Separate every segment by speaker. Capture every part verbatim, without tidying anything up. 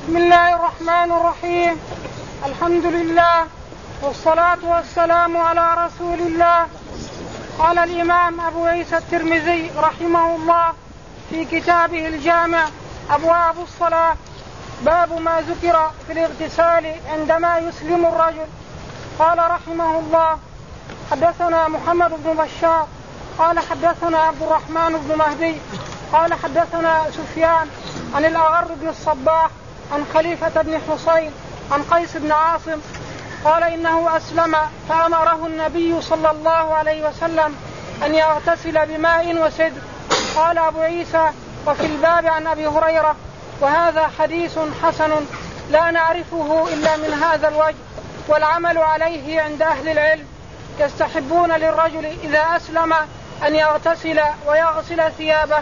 Speaker 1: بسم الله الرحمن الرحيم. الحمد لله والصلاة والسلام على رسول الله. قال الإمام أبو عيسى الترمذي رحمه الله في كتابه الجامع أبواب الصلاة باب ما ذكر في الاغتسال عندما يسلم الرجل. قال رحمه الله حدثنا محمد بن بشار قال حدثنا عبد الرحمن بن مهدي قال حدثنا سفيان عن الأغر بن الصباح عن خليفة بن حسين عن قيس بن عاصم قال إنه أسلم فأمره النبي صلى الله عليه وسلم أن يغتسل بماء وسدر. قال أبو عيسى وفي الباب عن أبي هريرة وهذا حديث حسن لا نعرفه إلا من هذا الوجه والعمل عليه عند أهل العلم. يستحبون للرجل إذا أسلم أن يغتسل ويغسل ثيابه.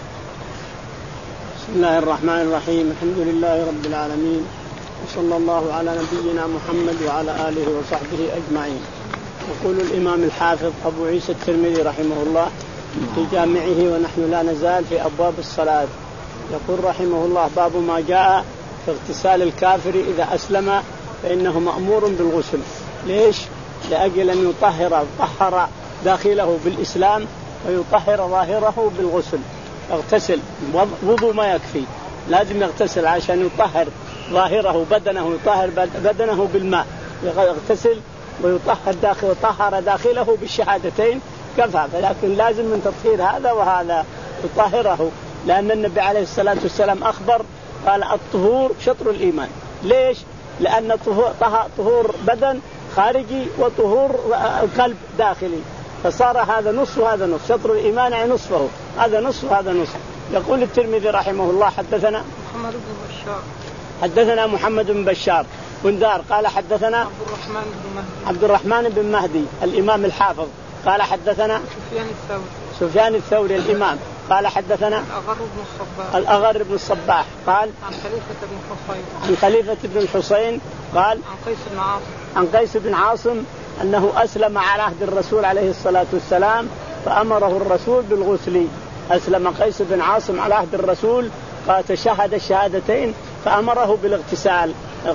Speaker 2: بسم الله الرحمن الرحيم. الحمد لله رب العالمين وصلى الله على نبينا محمد وعلى آله وصحبه أجمعين. يقول الإمام الحافظ أبو عيسى الترمذي رحمه الله في جامعه ونحن لا نزال في أبواب الصلاة. يقول رحمه الله باب ما جاء في اغتسال الكافر إذا أسلم فإنه مأمور بالغسل. ليش؟ لأجل أن يطهر طهر داخله بالإسلام ويطهر ظاهره بالغسل. اغتسل وضوء ما يكفي، لازم يغتسل عشان يطهر ظاهره بدنه، يطهر بدنه بالماء، يغتسل ويطهر داخله، طهر داخله بالشهادتين كفى. لكن لازم من تطهير هذا وهذا يطهره، لأن النبي عليه الصلاة والسلام أخبر قال الطهور شطر الإيمان. ليش؟ لأن طهور, طهور بدن خارجي وطهور قلب داخلي، فصار هذا نصف وهذا نصف، شطر الإيمان يعني نصفه، هذا نصف وهذا نصف. يقول الترمذي رحمه الله حدثنا
Speaker 1: محمد بن بشار
Speaker 2: حدثنا محمد بن بشار بندار قال حدثنا
Speaker 1: عبد الرحمن بن مهدي
Speaker 2: عبد الرحمن بن مهدي الإمام الحافظ قال حدثنا
Speaker 1: سفيان الثوري
Speaker 2: سفيان الثوري الإمام قال حدثنا
Speaker 1: الأغر بن الصباح
Speaker 2: الأغر بن الصباح قال
Speaker 1: عن خليفة بن حسين
Speaker 2: عن خليفة بن الحسين قال
Speaker 1: عن قيس بن عاصم
Speaker 2: عن قيس بن عاصم أنه أسلم على عهد الرسول عليه الصلاة والسلام فأمره الرسول بالغسل. أسلم قيس بن عاصم على عهد الرسول فتشهد الشهادتين فأمره بالاغتسال،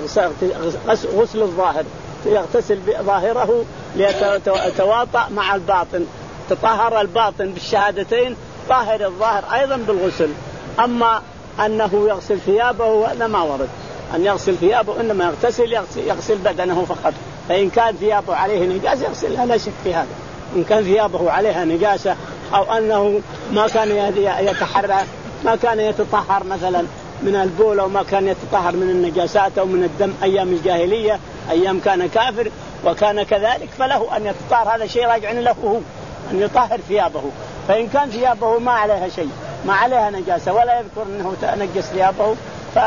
Speaker 2: غسل الظاهر، يغتسل بظاهره ليتواطأ مع الباطن، تطهر الباطن بالشهادتين، طاهر الظاهر أيضا بالغسل. أما أنه يغسل ثيابه هذا ما ورد، أن يغسل ثيابه إنما يغتسل يغسل بدنه فقط. فإن كان ثيابه عليه نجاسة يغسلها لا شك في هذا. إن كان ثيابه عليها نجاسة أو أنه ما كان يتحرى ما كان يتطهر مثلا من البول أو ما كان يتطهر من النجاسات أو من الدم أيام الجاهلية أيام كان كافر وكان كذلك، فله أن يتطهر، هذا شيء راجع له هو أن يطهر ثيابه. فإن كان ثيابه ما عليها شيء ما عليها نجاسة ولا يذكر أنه تنجس ثيابه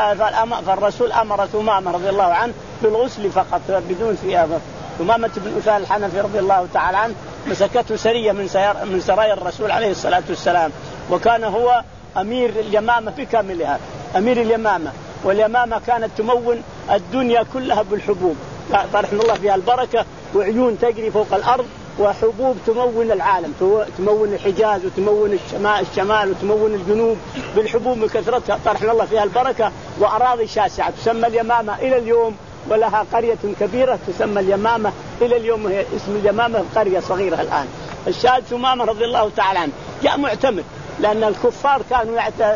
Speaker 2: فالرسول أمر ثمامة رضي الله عنه بالغسل فقط بدون ثيابه. ثمامة بن أثال الحنفي رضي الله تعالى عنه مسكته سرية من سير من سرايا الرسول عليه الصلاة والسلام، وكان هو أمير اليمامة بكاملها، أمير اليمامة، واليمامة كانت تمون الدنيا كلها بالحبوب، طرحنا الله فيها البركة، وعيون تجري فوق الأرض وحبوب تمون العالم، تمون الحجاز وتمون الشمال, الشمال وتمون الجنوب بالحبوب بكثرتها، طرحنا الله فيها البركة، وأراضي شاسعة تسمى اليمامة إلى اليوم، ولها قرية كبيرة تسمى اليمامة إلى اليوم، هي اسم اليمامة قرية صغيرة الآن. الشاهد ثمامة رضي الله تعالى عنه جاء معتمر، لأن الكفار كانوا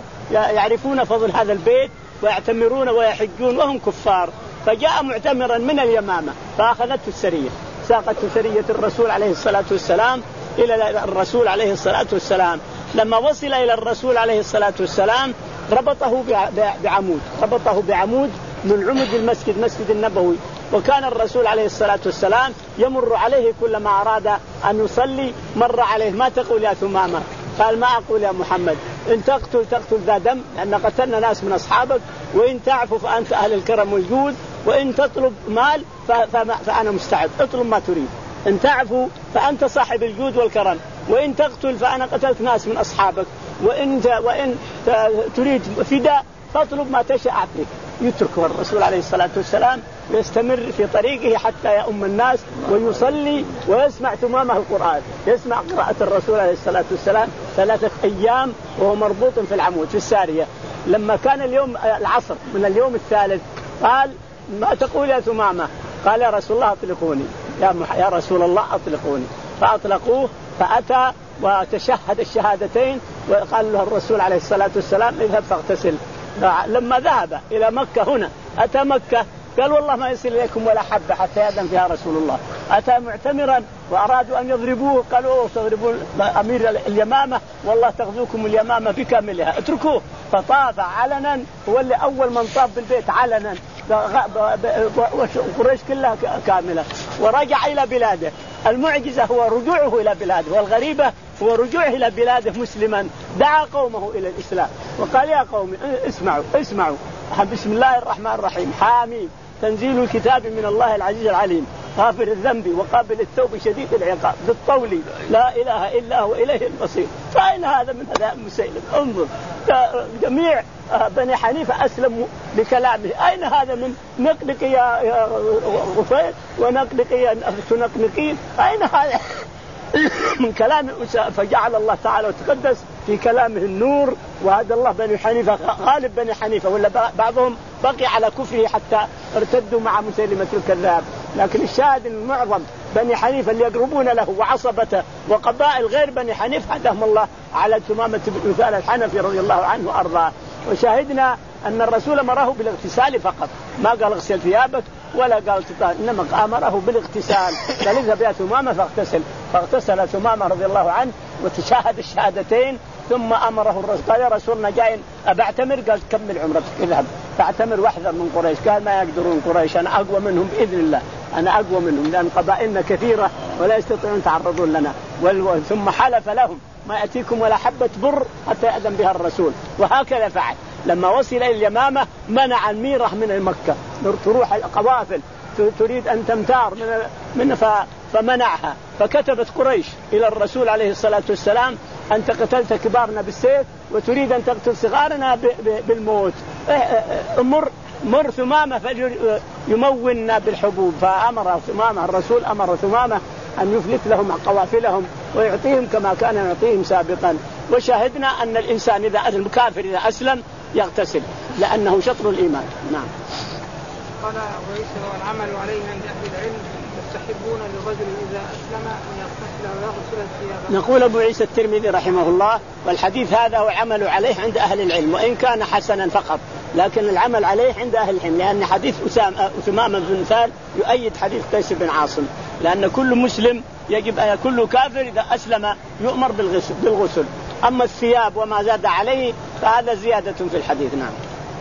Speaker 2: يعرفون فضل هذا البيت ويعتمرون ويحجون وهم كفار، فجاء معتمرا من اليمامة فأخذته السرية، ساقته سرية الرسول عليه الصلاة والسلام إلى الرسول عليه الصلاة والسلام. لما وصل إلى الرسول عليه الصلاة والسلام ربطه بعمود، ربطه بعمود من عمود المسجد مسجد النبوي، وكان الرسول عليه الصلاة والسلام يمر عليه كلما أراد أن يصلي مر عليه. ما تقول يا ثمامة؟ قال ما أقول يا محمد، إن تقتل تقتل ذا دم لأن قتلنا ناس من أصحابك، وإن تعفو فأنت أهل الكرم والجود، وإن تطلب مال فأنا مستعد، اطلب ما تريد. إن تعفو فأنت صاحب الجود والكرم، وإن تقتل فأنا قتلت ناس من أصحابك، وإن وإن تريد فداء فاطلب ما تشاء أعطيك. يتركه الرسول عليه الصلاة والسلام ويستمر في طريقه حتى يؤم الناس ويصلي ويسمع ثمامه القرآن، يسمع قراءة الرسول عليه الصلاة والسلام ثلاثة أيام وهو مربوط في العمود في السارية. لما كان اليوم العصر من اليوم الثالث قال ما تقول يا ثمامة؟ قال يا رسول الله أطلقوني، يا, يا رسول الله أطلقوني. فأطلقوه فأتى وتشهد الشهادتين، وقال له الرسول عليه الصلاة والسلام اذهب فاغتسل. لما ذهب إلى مكة هنا أتى مكة قال والله ما يصل إليكم ولا حبة حتى يأذن فيها رسول الله. أتى معتمرا وأرادوا أن يضربوه قالوا تضربون أمير اليمامة والله تغزوكم اليمامة بكاملها اتركوه. فطاف علنا، هو اللي أول من طاف بالبيت علنا، وقريش كلها كاملة، ورجع إلى بلاده. المعجزة هو رجوعه إلى بلاده، والغريبة هو رجوعه إلى بلاده مسلما. دعا قومه إلى الإسلام وقال يا قوم اسمعوا اسمعوا بسم الله الرحمن الرحيم حاميم تنزيل الكتاب من الله العزيز العليم غافر الذنب وقابل التوب شديد العقاب ذي الطول لا إله إلا هو إليه المصير. فأين هذا من هذا مسيلم؟ انظر جميع بني حنيفة أسلموا بكلامه. أين هذا من نقلق يا غفير ونقلق يا تنقنقين؟ أين هذا من كلام فجعل الله تعالى وتقدس في كلامه النور. وهذا الله بني حنيفة غالب بني حنيفة، ولا بعضهم بقي على كفره حتى ارتدوا مع مسيلمة الكذاب. لكن الشاهد المعظم بني حنيفة اللي يقربون له وعصبته وقبائل غير بني حنيفة هداهم الله على ثمامة بن أثال الحنفي رضي الله عنه وأرضاه. وشاهدنا أن الرسول أمره بالاغتسال فقط، ما قال اغسل ثيابك ولا قال تطهر، إنما أمره بالاغتسال. قال اذهب يا ثمامة فاغتسل. فاغتسل ثمامة رضي الله عنه وتشاهد الشهادتين. ثم أمره الرسول قال يا رسولنا جاي أبعتمر؟ قال كمل عمرتك اذهب فاعتمر واحذر من قريش. قال ما يقدرون قريش، أنا أقوى منهم بإذن الله، أنا أقوى منهم لأن قبائلنا كثيرة ولا يستطيعون يتعرضون لنا. ثم حلف لهم ما يأتيكم ولا حبة بر حتى يأذن بها الرسول. وهكذا فعل. لما وصل إلى اليمامة منع الميرة من مكة تروح القوافل تريد أن تمتار من, من فمنعها. فكتبت قريش إلى الرسول عليه الصلاة والسلام أنت قتلت كبارنا بالسيف وتريد أن تقتل صغارنا بالموت، مر مر ثمامة فيمونا بالحبوب. فأمر ثمامة الرسول أمر ثمامة أن يفلت لهم قوافلهم ويعطيهم كما كان يعطيهم سابقا. وشاهدنا أن الإنسان إذا الكافر إذا أسلم يغتسل لأنه شطر الإيمان. نعم.
Speaker 1: قال أبو عيسى والعمل عليه عند أهل العلم يستحبون للرجل إذا أسلم أن يغتسل ويغسل ثيابه.
Speaker 2: نقول أبو عيسى الترمذي رحمه الله والحديث هذا وعمل عليه عند أهل العلم وإن كان حسنا فقط، لكن العمل عليه عند أهل العلم لأن حديث ثمامة بن أثال يؤيد حديث قيس بن عاصم، لأن كل مسلم يجب أن كل كافر إذا أسلم يؤمر بالغسل, بالغسل. أما الثياب وما زاد عليه فهذا زيادة في الحديث. نعم.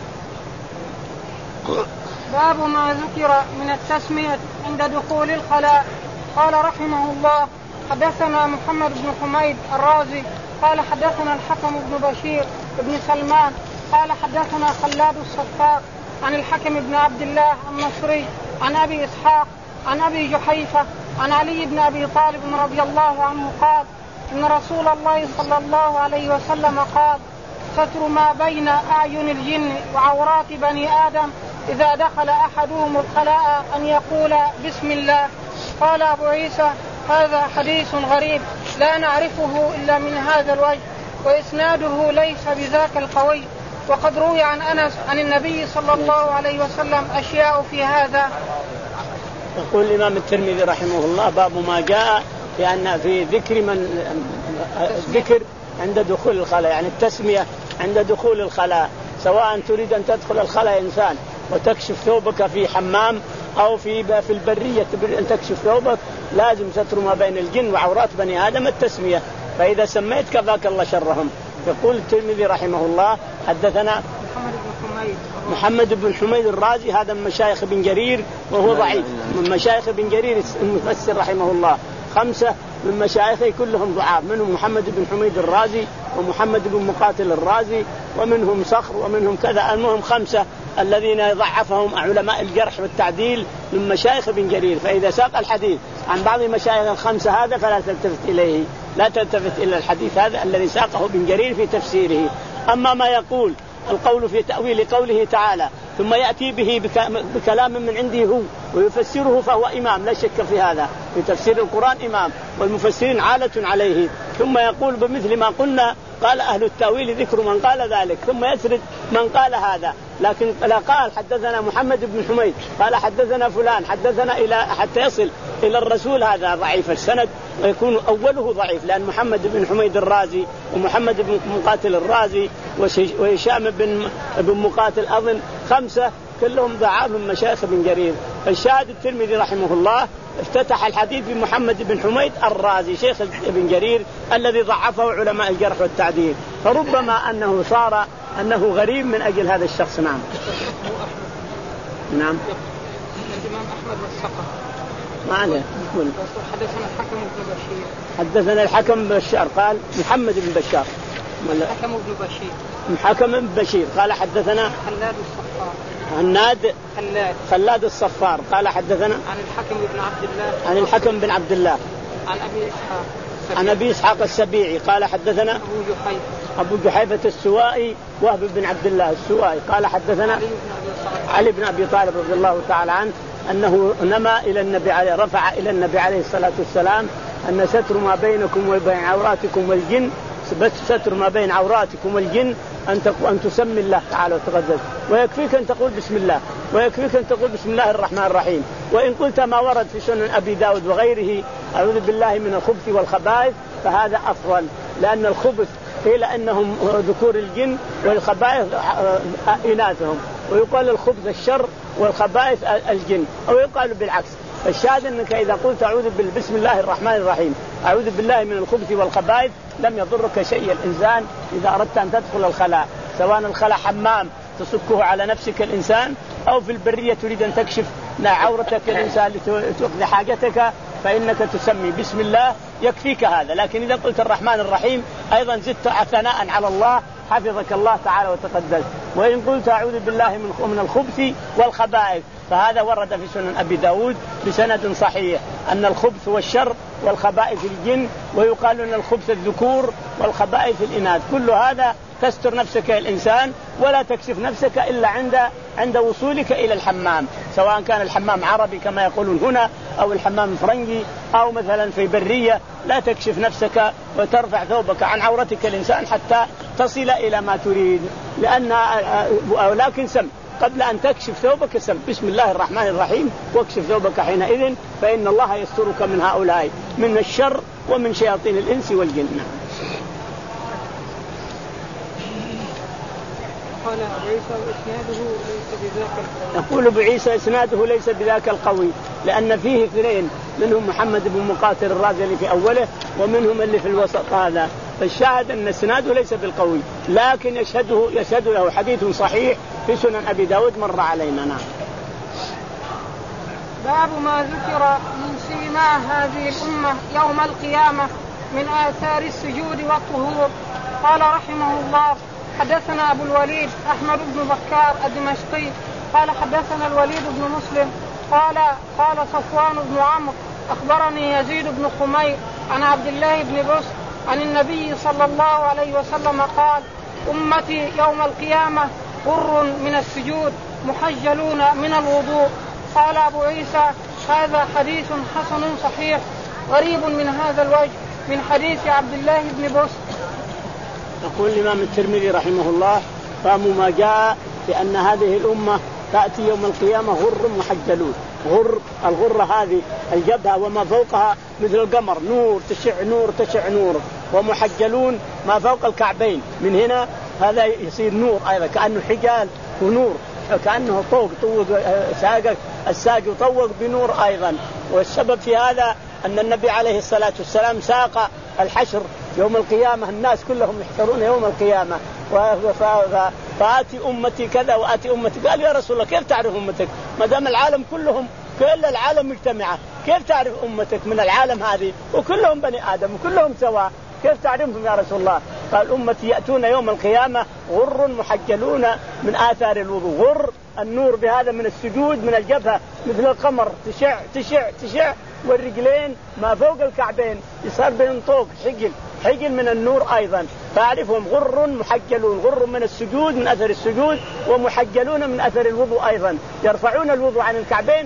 Speaker 1: باب ما ذكر من التسمية عند دخول الخلاء. قال رحمه الله حدثنا محمد بن حميد الرازي قال حدثنا الحكم بن بشير بن سلمان قال حدثنا خلاد الصفاق عن الحكم بن عبد الله النصري عن أبي إسحاق عن أبي جحيفة عن علي بن أبي طالب رضي الله عنه قال إن رسول الله صلى الله عليه وسلم قال ستر ما بين أعين الجن وعورات بني آدم إذا دخل أحدهم الخلاء أن يقول بسم الله. قال أبو عيسى هذا حديث غريب لا نعرفه إلا من هذا الوجه وإسناده ليس بذاك القوي، وقد روي عن أنس عن النبي صلى الله عليه وسلم أشياء في هذا.
Speaker 2: يقول الإمام الترمذي رحمه الله باب ما جاء في أن في ذكر من ذكر عند دخول الخلاء، يعني التسمية عند دخول الخلاء، سواء تريد أن تدخل الخلاء إنسان وتكشف ثوبك في حمام أو في في البرية تريد أن تكشف ثوبك لازم ستر ما بين الجن وعورات بني آدم التسمية، فإذا سميت كفاك الله شرهم. يقول الترمذي رحمه الله حدثنا
Speaker 1: محمد بن حميد
Speaker 2: محمد بن حميد الرازي، هذا من مشايخ بن جرير وهو ضعيف، من مشايخ بن جرير المفسر رحمه الله، خمسة من مشايخه كلهم ضعاف، منهم محمد بن حميد الرازي ومحمد بن مقاتل الرازي ومنهم صخر ومنهم كذا، المهم خمسة الذين ضعفهم علماء الجرح والتعديل من مشايخ بن جرير. فإذا ساق الحديث عن بعض مشايخ الخمسة هذا فلا تلتفت إليه، لا تلتفت إلى الحديث هذا الذي ساقه بن جرير في تفسيره. أما ما يقول القول في تأويل قوله تعالى ثم يأتي به بكلام من عنده هو ويفسره فهو إمام لا شك في هذا، في تفسير القرآن إمام، والمفسرين عالة عليه. ثم يقول بمثل ما قلنا قال أهل التأويل ذكر من قال ذلك، ثم يسرد من قال هذا، لكن لا قال حدثنا محمد بن حميد قال حدثنا فلان حدثنا إلى حتى يصل إلى الرسول، هذا ضعيف السند ويكون أوله ضعيف، لأن محمد بن حميد الرازي ومحمد بن مقاتل الرازي وهشام بن بن مقاتل أظن خمسة كلهم ضعاف من مشايخ بن جرير. الشاهد الترمذي رحمه الله افتتح الحديث بمحمد بن حميد الرازي شيخ ابن جرير الذي ضعفه علماء الجرح والتعديل، فربما أنه صار أنه غريب من أجل هذا الشخص. نعم نعم
Speaker 1: الإمام أحمد والثقة
Speaker 2: ما عليه.
Speaker 1: حدثنا الحكم بن بشير
Speaker 2: حدثنا الحكم بن بشار قال محمد بن بشار
Speaker 1: الحكم بن بشير
Speaker 2: الحكم بن بشير قال حدثنا
Speaker 1: خلاد الصفار
Speaker 2: هناد
Speaker 1: خلاد
Speaker 2: خلاد الصفار قال حدثنا
Speaker 1: عن الحكم بن عبد الله
Speaker 2: عن الحكم بن عبد الله
Speaker 1: عن أبي إسحاق
Speaker 2: عن أبي إسحاق السبيعي قال حدثنا
Speaker 1: أبو جحيفة
Speaker 2: أبو جحيفة السوائي وهب بن عبد الله السوائي قال حدثنا علي بن أبي طالب رضي الله تعالى عنه أنه نما إلى النبي عليه رفع إلى النبي عليه الصلاة والسلام أن ستر ما بينكم وبين عوراتكم والجن بس ستر ما بين عوراتكم والجن أن أن تسمي الله تعالى وتقدس، ويكفيك أن تقول بسم الله، ويكفيك أن تقول بسم الله الرحمن الرحيم. وإن قلت ما ورد في سنن أبي داود وغيره أعوذ بالله من الخبث والخبائث فهذا أفضل، لأن الخبث قيل أنهم ذكور الجن والخبائث إناثهم، ويقال الخبث الشر والخبائث الجن، أو يقال بالعكس. الشاهد أنك إذا قلت أعوذ بسم الله الرحمن الرحيم أعوذ بالله من الخبث والخبائث لم يضرك شيء. الإنسان إذا أردت أن تدخل الخلاء سواء الخلاء حمام تصكه على نفسك الإنسان أو في البرية تريد أن تكشف عورتك الإنسان لتقضي حاجتك فإنك تسمي بسم الله يكفيك هذا. لكن إذا قلت الرحمن الرحيم أيضا زدت ثناء على الله حفظك الله تعالى وتقدس. وإن قلت أعوذ بالله من الخبث والخبائث فهذا ورد في سنن أبي داود بسند صحيح أن الخبث والشر والخبائث الجن، ويقال أن الخبث الذكور والخبائث الإناث. كل هذا تستر نفسك الإنسان ولا تكشف نفسك إلا عند عند وصولك إلى الحمام، سواء كان الحمام عربي كما يقولون هنا أو الحمام فرنجي أو مثلا في برية، لا تكشف نفسك وترفع ثوبك عن عورتك الإنسان حتى تصل إلى ما تريد. لأن لكن سم قبل أن تكشف ثوبك سم بسم الله الرحمن الرحيم واكشف ثوبك حينئذ، فإن الله يسترك من هؤلاء من الشر ومن شياطين الإنس والجن.
Speaker 1: قال عيسى إسناده ليس بذاك القوي.
Speaker 2: يقول بعيسى إسناده ليس بذاك القوي لأن فيه اثنين، منهم محمد بن مقاتل الرازي اللي في أوله ومنهم اللي في الوسط هذا. فالشاهد أن إسناده ليس بالقوي لكن يشهده يشهد له حديث صحيح في سنن أبي داود مر علينا. نعم.
Speaker 1: باب ما ذكر من سيما هذه الأمة يوم القيامة من آثار السجود والطهور. قال رحمه الله حدثنا أبو الوليد أحمد بن بكار الدمشقي قال حدثنا الوليد بن مسلم قال قال صفوان بن عمرو أخبرني يزيد بن خمير عن عبد الله بن بصر عن النبي صلى الله عليه وسلم قال أمتي يوم القيامة غر من السجود محجلون من الوضوء. قال أبو عيسى هذا حديث حسن صحيح غريب من هذا الوجه من حديث عبد الله بن بصر.
Speaker 2: يقول الإمام الترمذي رحمه الله فهم ما جاء بأن هذه الأمة تأتي يوم القيامة غر محجلون. غر الغرة هذه الجبهة وما فوقها مثل القمر نور تشع نور تشع نور، ومحجلون ما فوق الكعبين من هنا هذا يصير نور أيضا كأنه حجال ونور كأنه طوق طوق ساقك الساق يطوق بنور أيضا. والسبب في هذا أن النبي عليه الصلاة والسلام ساق الحشر يوم القيامة، الناس كلهم يحشرون يوم القيامة فآتي أمتي كذا وآتي أمتي. قال يا رسول الله كيف تعرف أمتك ما دام العالم كلهم كل العالم مجتمعة، كيف تعرف أمتك من العالم هذه وكلهم بني آدم وكلهم سواء، كيف تعرفهم يا رسول الله؟ قال أمتي يأتون يوم القيامة غر محجلون من آثار الوضوء. غر النور بهذا من السجود من الجبهة مثل القمر تشع تشع تشع، والرجلين ما فوق الكعبين يصير بين طوق حجل حجل من النور أيضا، فأعرفهم غر محجلون، غر من السجود من أثر السجود، ومحجلون من أثر الوضوء أيضا، يرفعون الوضوء عن الكعبين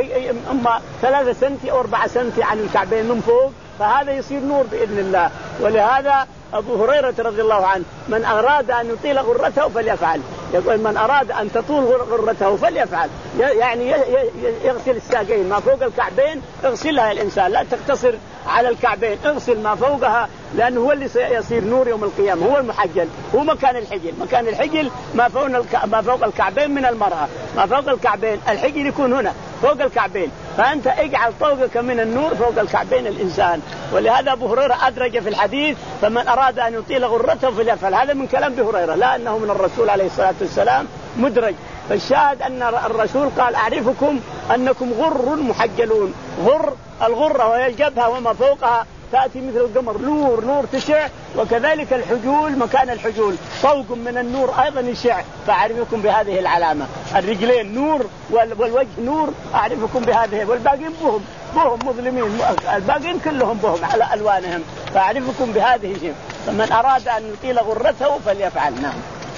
Speaker 2: أما ثلاثة سنتي أو أربعة سنتي عن الكعبين من فوق، فهذا يصير نور بإذن الله. ولهذا أبو هريرة رضي الله عنه من أراد أن يطيل غرته فليفعل، يقول من أراد أن تطول غرته فليفعل، يعني يغسل الساقين ما فوق الكعبين اغسلها الإنسان، لا تقتصر على الكعبين، اغسل ما فوقها، لأنه هو اللي يصير نور يوم القيامة، هو المحجل، هو مكان الحجل. مكان الحجل ما فوق ما فوق الكعبين من المرأة، ما فوق الكعبين الحجل يكون هنا فوق الكعبين، فأنت اجعل طوقك من النور فوق الكعبين الإنسان. ولهذا أبو هريرة أدرج في الحديث فمن أراد أن يطيل غرته فليفعل، هذا من كلام أبو هريرة، لا أنه من الرسول عليه الصلاة والسلام مدرج. فالشاهد أن الرسول قال أعرفكم أنكم غر محجلون. غر الغرة وهي الجبهة وما فوقها تأتي مثل القمر، نور نور تشع، وكذلك الحجول مكان الحجول طوق من النور أيضا يشع، فأعرفكم بهذه العلامة. الرجلين نور والوجه نور، أعرفكم بهذه، والباقين بهم بهم مظلمين، الباقين كلهم بهم على ألوانهم، فأعرفكم بهذه شيء. فمن أراد أن يطيل غرته فليفعل. نعم.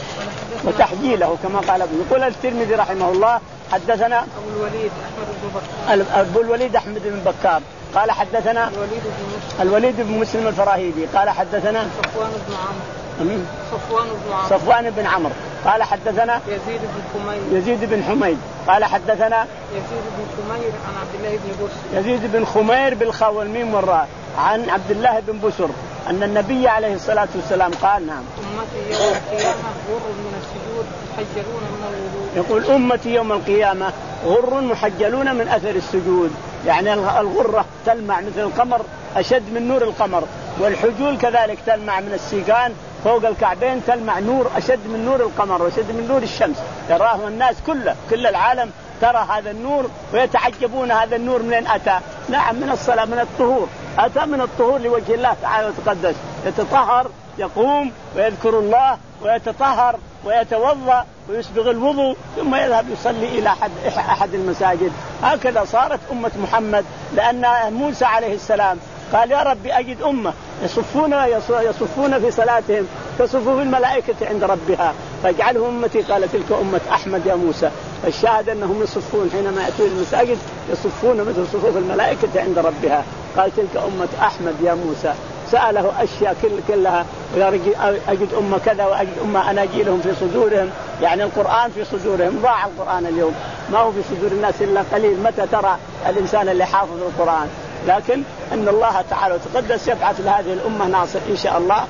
Speaker 2: وتحجيله كما قال يقول الترمذي رحمه الله حدثنا
Speaker 1: أبو الوليد أحمد بن بكار
Speaker 2: أبو الوليد أحمد بن بكار قال حدثنا
Speaker 1: الوليد بن مسلم
Speaker 2: الوليد بن مسلم الفراهيدي قال حدثنا
Speaker 1: صفوان بن عمرو صفوان بن عمرو
Speaker 2: صفوان بن عمرو قال حدثنا
Speaker 1: يزيد بن حميد
Speaker 2: يزيد بن حميد قال حدثنا
Speaker 1: يزيد بن خمير عن عبد الله بن بسر
Speaker 2: يزيد بن خمير بالخاء والميم والراء عن عبد الله بن بسر أن النبي عليه الصلاة والسلام قال نعم
Speaker 1: أمتي يوم القيامة غر من السجود محجلون من الوضوء.
Speaker 2: يقول أمتي يوم القيامة غر محجلون من أثر السجود، يعني الغرة تلمع مثل القمر أشد من نور القمر، والحجول كذلك تلمع من السيقان فوق الكعبين تلمع نور أشد من نور القمر وأشد من نور الشمس، يراه الناس كله كل العالم ترى هذا النور ويتعجبون هذا النور منين أتى. نعم من الصلاة من الطهور، أتى من الطهور لوجه الله تعالى وتقدس، يتطهر يقوم ويذكر الله ويتطهر ويتوضأ ويسبغ الوضوء ثم يذهب يصلي إلى أحد, أحد المساجد. هكذا صارت أمة محمد، لأن موسى عليه السلام قال يا ربي أجد أمة يصفون يصفون في صلاتهم كصفوف الملائكة عند ربها فاجعلهم أمتي، قال تلك أمة أحمد يا موسى. فالشاهد أنهم يصفون حينما يأتون المساجد يصفون مثل صفوف الملائكة عند ربها، قال تلك أمة أحمد يا موسى. سأله أشياء كل كلها أجد أمة كذا وأجد أمة أناجيلهم في صدورهم، يعني القرآن في صدورهم. ضاع القرآن اليوم، ما هو في صدور الناس إلا قليل. متى ترى الإنسان اللي حافظ القرآن؟ لكن أن الله تعالى وتقدس يبعث لهذه الأمة ناصر إن شاء الله،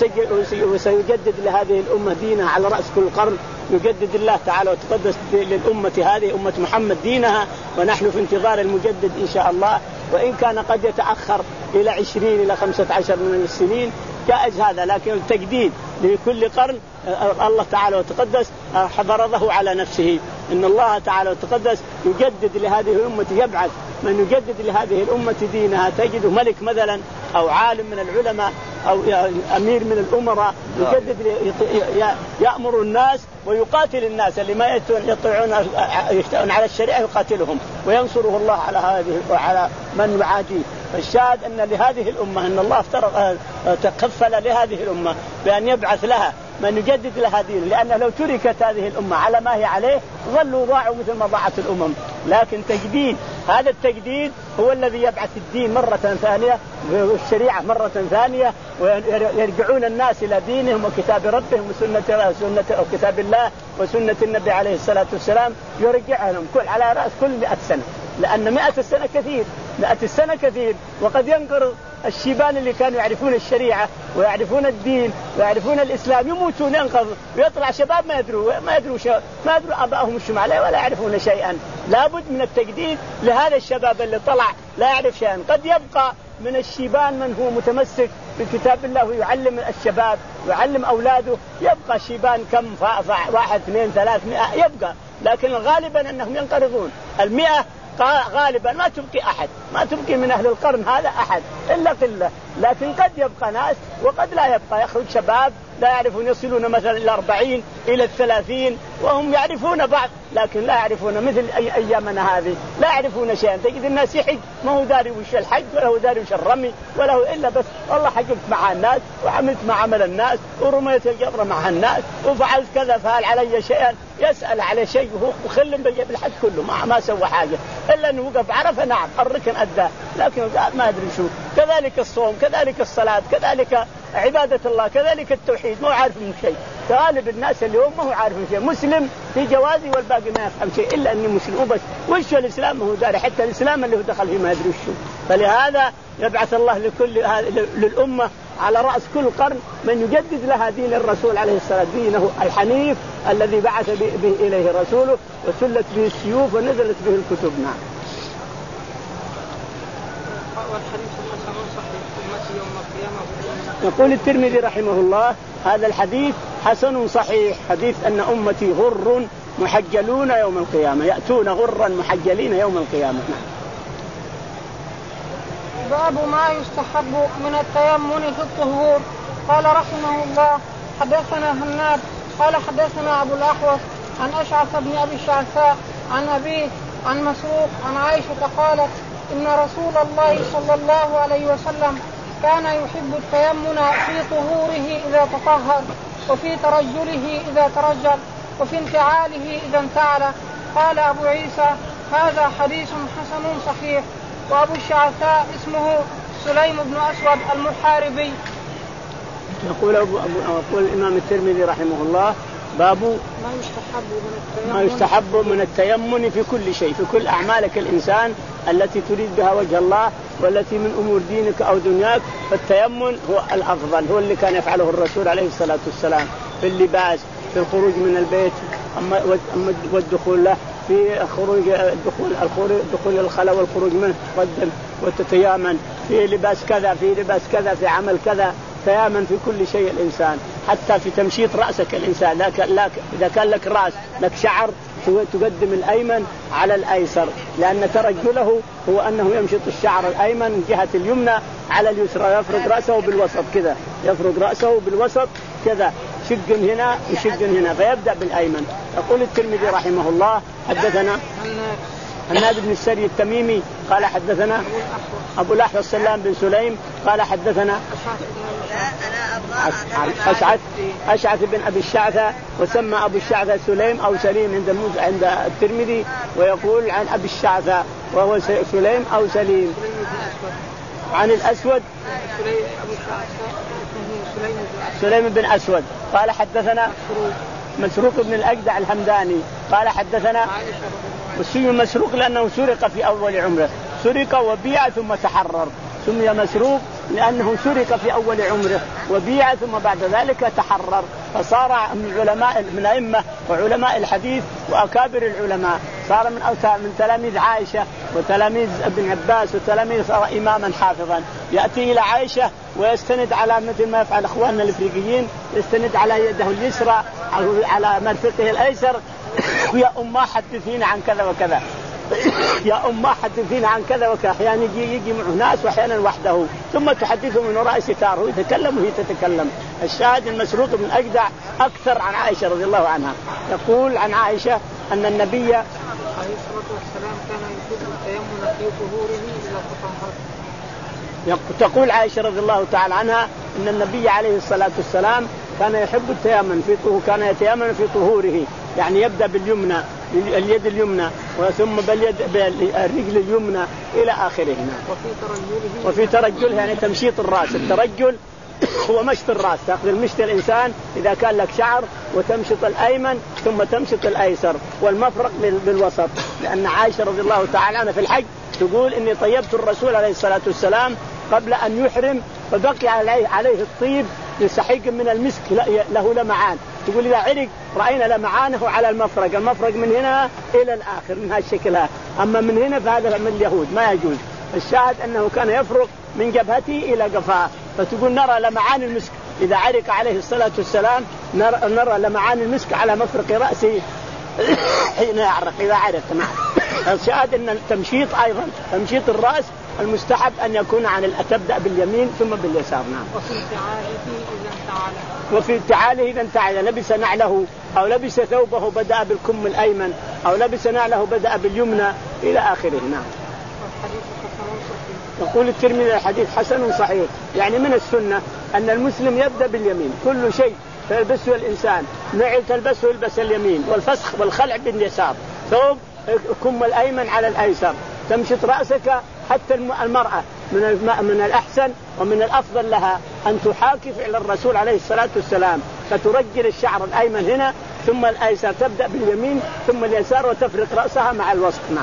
Speaker 2: وسيجدد لهذه الأمة دينها على رأس كل قرن. يجدد الله تعالى وتقدس للأمة هذه أمة محمد دينها، ونحن في انتظار المجدد إن شاء الله، وإن كان قد يتأخر إلى عشرين إلى خمسة عشر من السنين جائز هذا، لكن التجديد لكل قرن الله تعالى وتقدس فرضه على نفسه. إن الله تعالى وتقدس يجدد لهذه الأمة، يبعث من يجدد لهذه الأمة دينها. تجده ملك مثلا أو عالم من العلماء أو أمير من الأمراء يجدد يأمر الناس ويقاتل الناس اللي ما يطيعون على الشريعة يقاتلهم وينصره الله على هذه وعلى من يعاديه. فالشاهد أن لهذه الأمة أن الله افترض تكفل لهذه الأمة بأن يبعث لها من يجدد لها دين، لأن لو تركت هذه الأمة على ما هي عليه ظلوا ضاعوا مثل ما ضاعت الأمم. لكن تجديد، هذا التجديد هو الذي يبعث الدين مرة ثانية والشريعة مرة ثانية، ويرجعون الناس إلى دينهم وكتاب ربهم وسنة سنة أو كتاب الله وسنة النبي عليه الصلاة والسلام، يرجعهم كل على رأس كل مئة سنة، لأن مئة السنة كثير، مئة السنة كثير، وقد ينقرض الشيبان اللي كانوا يعرفون الشريعة ويعرفون الدين ويعرفون الإسلام يموتون ينقضوا، ويطلع شباب ما يدروا ما يدروا شو ما يدروا آبائهم شو عليه ولا يعرفون شيئا. لابد من التجديد لهذا الشباب اللي طلع لا يعرف شيئا. قد يبقى من الشيبان من هو متمسك بكتاب الله ويعلم الشباب ويعلم أولاده، يبقى شيبان كم واحد اثنين ثلاث مئة يبقى، لكن غالبا أنهم ينقرضون. المئة غالبا ما تبقي أحد، ما تبقي من أهل القرن هذا أحد إلا قلة، لكن قد يبقى ناس وقد لا يبقى. يخرج شباب لا يعرفون يصلون مثلا إلى أربعين إلى الثلاثين وهم يعرفون بعض، لكن لا يعرفون مثل أي أيامنا هذه، لا يعرفون شيئا. تجد الناس يحج ما هو داري وش الحج ولا هو داري وش الرمي ولا هو إلا بس والله حجبت مع الناس وعملت ما عمل الناس ورميت الجبر مع الناس وفعلت كذا فهل علي شيئا، يسأل على شيء وهو مخل بالحج كله ما, ما سوى حاجة إلا أنه وقف عرفة نعم الركن أداه، لكن ما أدري شو. كذلك الصوم، كذلك الصلاة، كذلك عبادة الله، كذلك التوحيد، ما هو عارف من شيء. غالب الناس اليوم ما هو عارف من شيء، مسلم في جوازي والباقي ما يفهم شيء إلا أني مسلم وبس. وش الإسلام ما هو داري، حتى الإسلام اللي هو دخل فيه ما يدري وشو. فلهذا يبعث الله لكل للأمة على رأس كل قرن من يجدد لها دين الرسول عليه الصلاة والسلام، دينه الحنيف الذي بعث به إليه رسوله وسلت به السيوف ونزلت به الكتب. نعم. يقول الترمذي رحمه الله هذا الحديث حسن صحيح، حديث أن أمتي غر محجلون يوم القيامة، يأتون غرا محجلين يوم القيامة.
Speaker 1: باب ما يستحب من التيمم في الطهور. قال رحمه الله حدثنا هناد قال حدثنا أبو الأحوص عن أشعث بن أبي الشعثاء عن أبيه عن مسروق عن عائشة قالت إن رسول الله صلى الله عليه وسلم كان يحب التيمم في طهوره إذا تطهر وفي ترجله إذا ترجل وفي انتعاله إذا انتعل. قال أبو عيسى هذا حديث حسن صحيح. وأبو الشعثاء اسمه سليم بن أسود المحاربي.
Speaker 2: يقول أبو يقول الإمام الترمذي رحمه الله باب
Speaker 1: ما يستحب من التيمم
Speaker 2: ما يستحب من التيمم في كل شيء، في كل أعمالك الإنسان التي تريد بها وجه الله والتي من أمور دينك أو دنياك، فالتيمم هو الأفضل، هو اللي كان يفعله الرسول عليه الصلاة والسلام في اللباس، في الخروج من البيت، أما والدخول له، في خروج الدخول الخروج دخول الخلاء والخروج منه قدم وتتيامن في لباس كذا في لباس كذا في عمل كذا، تيامن في كل شيء الإنسان، حتى في تمشيط رأسك الإنسان. لك لك إذا كان لك رأس لك شعر تقدم الأيمن على الأيسر، لأن ترجله هو أنه يمشط الشعر الأيمن من جهة اليمنى على اليسرى، يفرق رأسه بالوسط كذا، يفرق رأسه بالوسط كذا، شق هنا وشق هنا، فيبدأ بالأيمن. يقول الترمذي رحمه الله حدثنا هناد بن السري التميمي قال حدثنا أبو الأحوص سلام بن سليم قال حدثنا أشعث أشعث بن أبي الشعثاء، وسمى أبو الشعثاء سليم أو سليم عند عند الترمذي، ويقول عن أبي الشعثاء وهو سليم أو سليم عن الأسود سليم بن أسود قال حدثنا مسروق بن الأجدع الحمداني قال حدثنا وسمي مسروق لأنه سرق في أول عمره، سرق وبيع ثم تحرر، سمي مسروق لأنه سرق في أول عمره وبيع ثم بعد ذلك تحرر، فصار من علماء من أئمة وعلماء الحديث وأكابر العلماء، صار من أوسع من تلاميذ عائشة وتلاميذ ابن عباس وتلاميذ، صار إماما حافظا، يأتي إلى عائشة ويستند على مثل ما يفعل أخواننا الإفريقيين، يستند على يده اليسرى على مرفقه الأيسر، يا أمه حدثينا عن كذا وكذا، يا أمه حدثينا عن كذا وكذا، أحيانا يجي يجي معه ناس وأحيانا وحده، ثم تحدثه من وراء ستار، هو يتكلم وهي تتكلم. الشاهد المسروق من أجدع أكثر عن عائشة رضي الله عنها، يقول عن عائشة أن النبي
Speaker 1: عليه الصلاة والسلام كان يحب التيمم في طهوره إذا تطهر.
Speaker 2: تقول عائشة رضي الله تعالى عنها أن النبي عليه الصلاة والسلام كان يحب التيمم في طهوره، كان يتيمم في طهوره، يعني يبدأ باليمنى اليد اليمنى وثم باليد بالرجل اليمنى إلى آخره.
Speaker 1: وفي ترجله
Speaker 2: وفي ترجله يعني تمشيط الرأس، الترجل هو مشط الرأس، تأخذ المشط الإنسان إذا كان لك شعر وتمشط الأيمن ثم تمشط الأيسر، والمفرق بالوسط، لأن عائشة رضي الله تعالى عنها في الحج تقول إني طيبت الرسول عليه الصلاة والسلام قبل أن يحرم فبقي عليه, عليه الطيب يسحيق من المسك له لمعان، تقول إذا عرق رأينا لمعانه على المفرق، المفرق من هنا إلى الآخر من هالشكل هذا، أما من هنا فهذا من اليهود ما يجوز. الشاهد أنه كان يفرق من جبهته إلى قفاه، فتقول نرى لمعان المسك إذا عرق عليه الصلاة والسلام، نرى, نرى لمعان المسك على مفرق رأسه حين يعرق إذا عرق. الشاهد أن التمشيط أيضا تمشيط الرأس المستحب أن يكون عن تبدأ باليمين ثم باليسار. نعم.
Speaker 1: وفي انتعاله إذا
Speaker 2: وفي تعاله إذا تعالى لبس نعله أو لبس ثوبه بدأ بالكم الأيمن أو لبس نعله بدأ باليمنى إلى آخره. نعم. يقول الترمذي الحديث حسن صحيح، يعني من السنة أن المسلم يبدأ باليمين، كل شيء فيلبسه الإنسان نعل تلبسه يلبس اليمين، والفسخ والخلع باليسار، ثوب كم الأيمن على الأيسر، تمشط رأسك. حتى المرأة من من الأحسن ومن الأفضل لها أن تحاكي فعل الرسول عليه الصلاة والسلام، فترجل الشعر الأيمن هنا ثم الأيسر، تبدأ باليمين ثم اليسار وتفرق رأسها مع الوسط. نعم.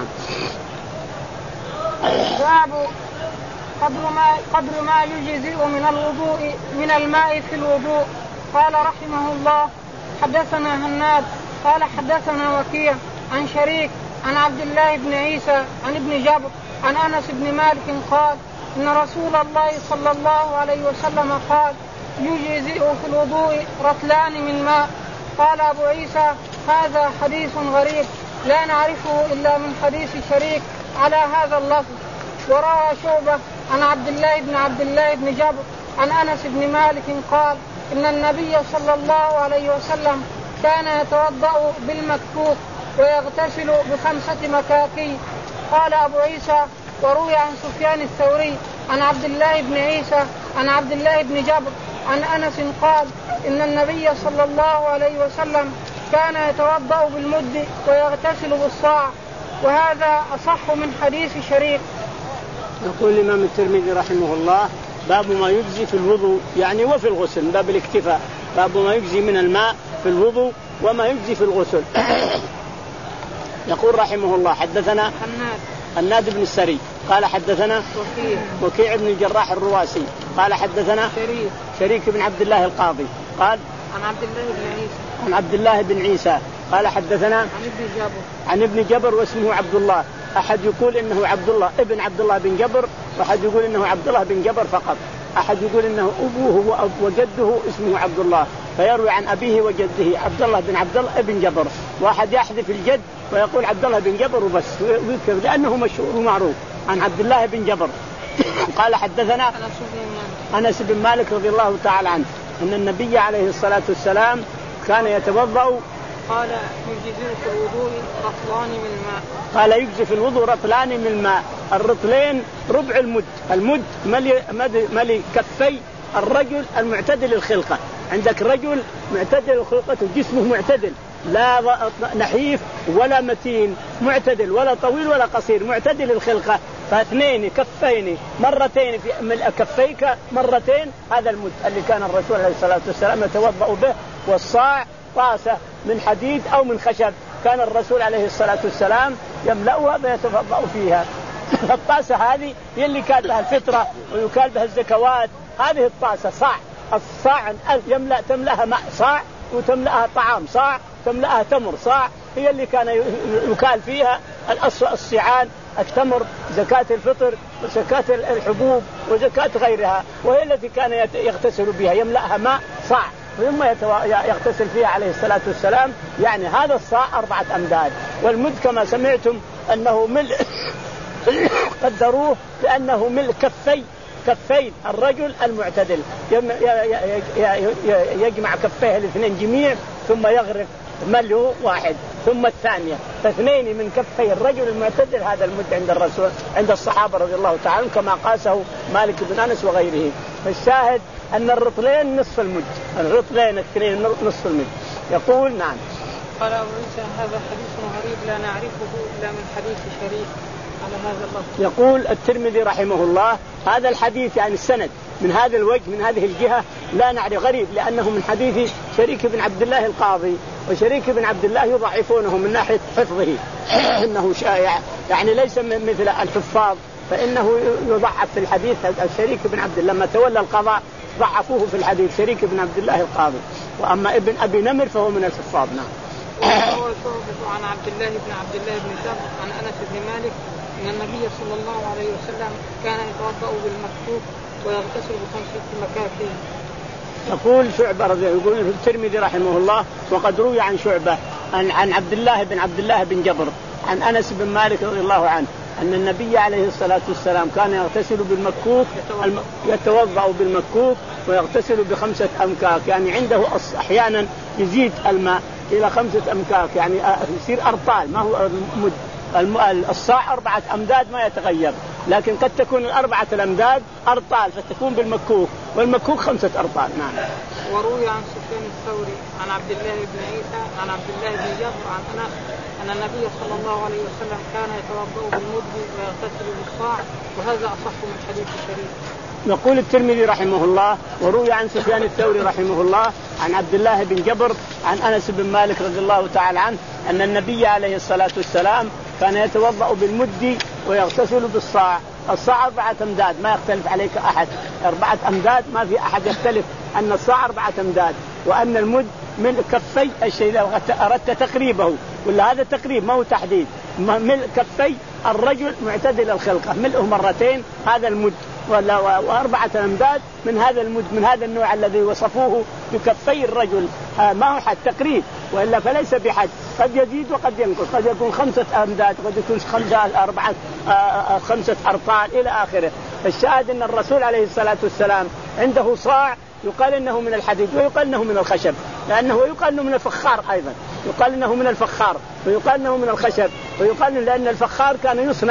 Speaker 1: باب قدر ما قدر ما يجزئ من الوضوء من الماء في الوضوء. قال رحمه الله حدثنا هناد قال حدثنا وكيع عن شريك عن عبد الله بن عيسى عن ابن جبر عن أنس بن مالك قال إن رسول الله صلى الله عليه وسلم قال يجزئ في الوضوء رطلان من ماء. قال أبو عيسى هذا حديث غريب لا نعرفه إلا من حديث شريك على هذا اللفظ. وروى شعبة عن عبد الله بن عبد الله بن جبر عن أنس بن مالك قال إن النبي صلى الله عليه وسلم كان يتوضأ بالمكفوف ويغتسل بخمسة مكاكي. قال أبو عيسى وروي عن سفيان الثوري عن عبد الله بن عيسى عن عبد الله بن جبر عن أنس قال إن النبي صلى الله عليه وسلم كان يتوضأ بالمد ويغتسل بالصاع، وهذا أصح من حديث شريك.
Speaker 2: يقول الإمام الترمذي رحمه الله باب ما يجزي في الوضوء يعني وفي الغسل، باب الاكتفاء، باب ما يجزي من الماء في الوضوء وما يجزي في الغسل. يقول رحمه الله حدثنا هناد بن السري قال حدثنا
Speaker 1: وكيع,
Speaker 2: وكيع بن الجراح الرواسي قال حدثنا
Speaker 1: شريك,
Speaker 2: شريك بن عبد الله القاضي قال
Speaker 1: عن عبد الله بن عيسى
Speaker 2: عن عبد الله بن عيسى قال حدثنا
Speaker 1: عن ابن جبر
Speaker 2: عن ابن جبر واسمه عبد الله. أحد يقول إنه عبد الله ابن عبد الله بن جبر، وأحد يقول إنه عبد الله بن جبر فقط. أحد يقول إنه أبوه وجده اسمه عبد الله، فيروي عن أبيه وجده عبد الله بن عبد الله ابن جبر. واحد يحذف الجد ويقول عبد الله بن جبر وبس، لأنه مشهور ومعروف عن عبد الله بن جبر. قال حدثنا أنس بن مالك رضي الله تعالى عنه أن النبي عليه الصلاة والسلام كان يتوضأ.
Speaker 1: قال يجزي في الوضوء رطلان من الماء.
Speaker 2: قال يجزي في الوضوء رطلان من الماء. الرطلين ربع المد، المد ملي, ملي كفي الرجل المعتدل الخلقة. عندك رجل معتدل الخلقة جسمه معتدل، لا نحيف ولا متين، معتدل ولا طويل ولا قصير، معتدل الخلقة. فاثنين كفين مرتين في من كفيك مرتين، هذا المد اللي كان الرسول عليه الصلاة والسلام يتوضأ به. والصاع طاسة من حديد أو من خشب، كان الرسول عليه الصلاة والسلام يملأها ويتوضأ فيها. الطاسة هذه هي اللي كان بها الفطرة ويكال بها الزكوات. هذه الطاسة صاع، الصاع يملأ تملأها ماء صاع، وتملأها طعام صاع، تملأها تمر صاع، هي اللي كان يكال فيها الصعان، التمر، زكاة الفطر وزكاة الحبوب وزكاة غيرها، وهي التي كان يغتسل بها، يملأها ماء صاع ثم يغتسل فيها عليه الصلاة والسلام. يعني هذا الصاع أربعة أمداد. والمد كما سمعتم أنه ملء قدروه بأنه ملء كفي كفين الرجل المعتدل، يجمع كفيه الاثنين جميع ثم يغرق ملء واحد ثم الثانية، فاثنين من كفي الرجل المعتدل. هذا المد عند الرسول عند الصحابة رضي الله تعالى عنهم كما قاسه مالك بن أنس وغيره. فالشاهد أن الرطلين نصف المد، الرطلين الاثنين نصف المد. يقول نعم.
Speaker 1: قال أبو عيسى هذا حديث غريب لا نعرفه إلا من حديث شريك على هذا اللفظ.
Speaker 2: يقول الترمذي رحمه الله هذا الحديث يعني السند من هذا الوجه من هذه الجهة لا نعرف، غريب لأنه من حديث شريك بن عبد الله القاضي، وشريك بن عبد الله يضعفونه من ناحية حفظه إنه شائع يعني ليس مثل الحفاظ، فإنه يضعف في الحديث. الشريك بن عبد الله لما تولى القضاء ضعفوه في الحديث شريك بن عبد الله القاضي، وأما ابن أبي نمر فهو من الحفاظ. نعم.
Speaker 1: عن عبد الله بن عبد الله بن جبر عن أنس بن مالك أن النبي صلى الله عليه وسلم كان يتوضأ بالمكفوف ويغتسل بخمسة مكاكين.
Speaker 2: يقول شعبة رضي الله يقول الترمذي رحمه الله وقد روي عن شعبة عن, عن عبد الله بن عبد الله بن جبر عن أنس بن مالك رضي الله عنه أن النبي عليه الصلاة والسلام كان يغتسل بالمكوك، يتوضأ بالمكوك ويغتسل بخمسة أمكاك، يعني عنده أحيانا يزيد الماء إلى خمسة أمكاك، يعني يصير أرطال، ما هو مد. الصاع أربعة أمداد ما يتغير، لكن قد تكون الأربعة الأمداد أرطال فتكون بالمكوك، والمكوك خمسة أرطال. نعم.
Speaker 1: وروي عن سفيان الثوري عن عبد الله بن عيسى عن عبد الله بن جبر عن أنس أن النبي صلى الله عليه وسلم كان يتوضأ بالمد ويغتسل بالصاع، وهذا أصح من حديث الشريف.
Speaker 2: يقول الترمذي رحمه الله: وروي عن سفيان الثوري رحمه الله عن عبد الله بن جبر عن أنس بن مالك رضي الله تعالى عنه أن النبي عليه الصلاة والسلام كان يتوضأ بالمد ويغتسل بالصاع. الصاع أربعة أمداد، ما يختلف عليك أحد، أربعة أمداد ما في أحد يختلف أن الصاع أربعة أمداد، وأن المد من كفي الشيء لو أردت تقريبه، ولا هذا تقريب ما هو تحديد، ملء كفي الرجل معتدل الخلقة ملئه مرتين، هذا المد، وأربعة أمداد من هذا المد من هذا النوع الذي وصفوه بكفي الرجل، ما هو حد تقريب، وإلا فليس بحد، قد يزيد وقد ينقص، قد يكون خمسة أمداد، قد يكون خمسة أربعة آه خمسة أرطال إلى آخره. الشاهد أن الرسول عليه الصلاة والسلام عنده صاع يقال إنه من الحديد ويقال إنه من الخشب، لأنه يقال إنه من الفخار أيضا، يقال إنه من الفخار ويقال إنه من الخشب، ويقال لأن الفخار كان يصنع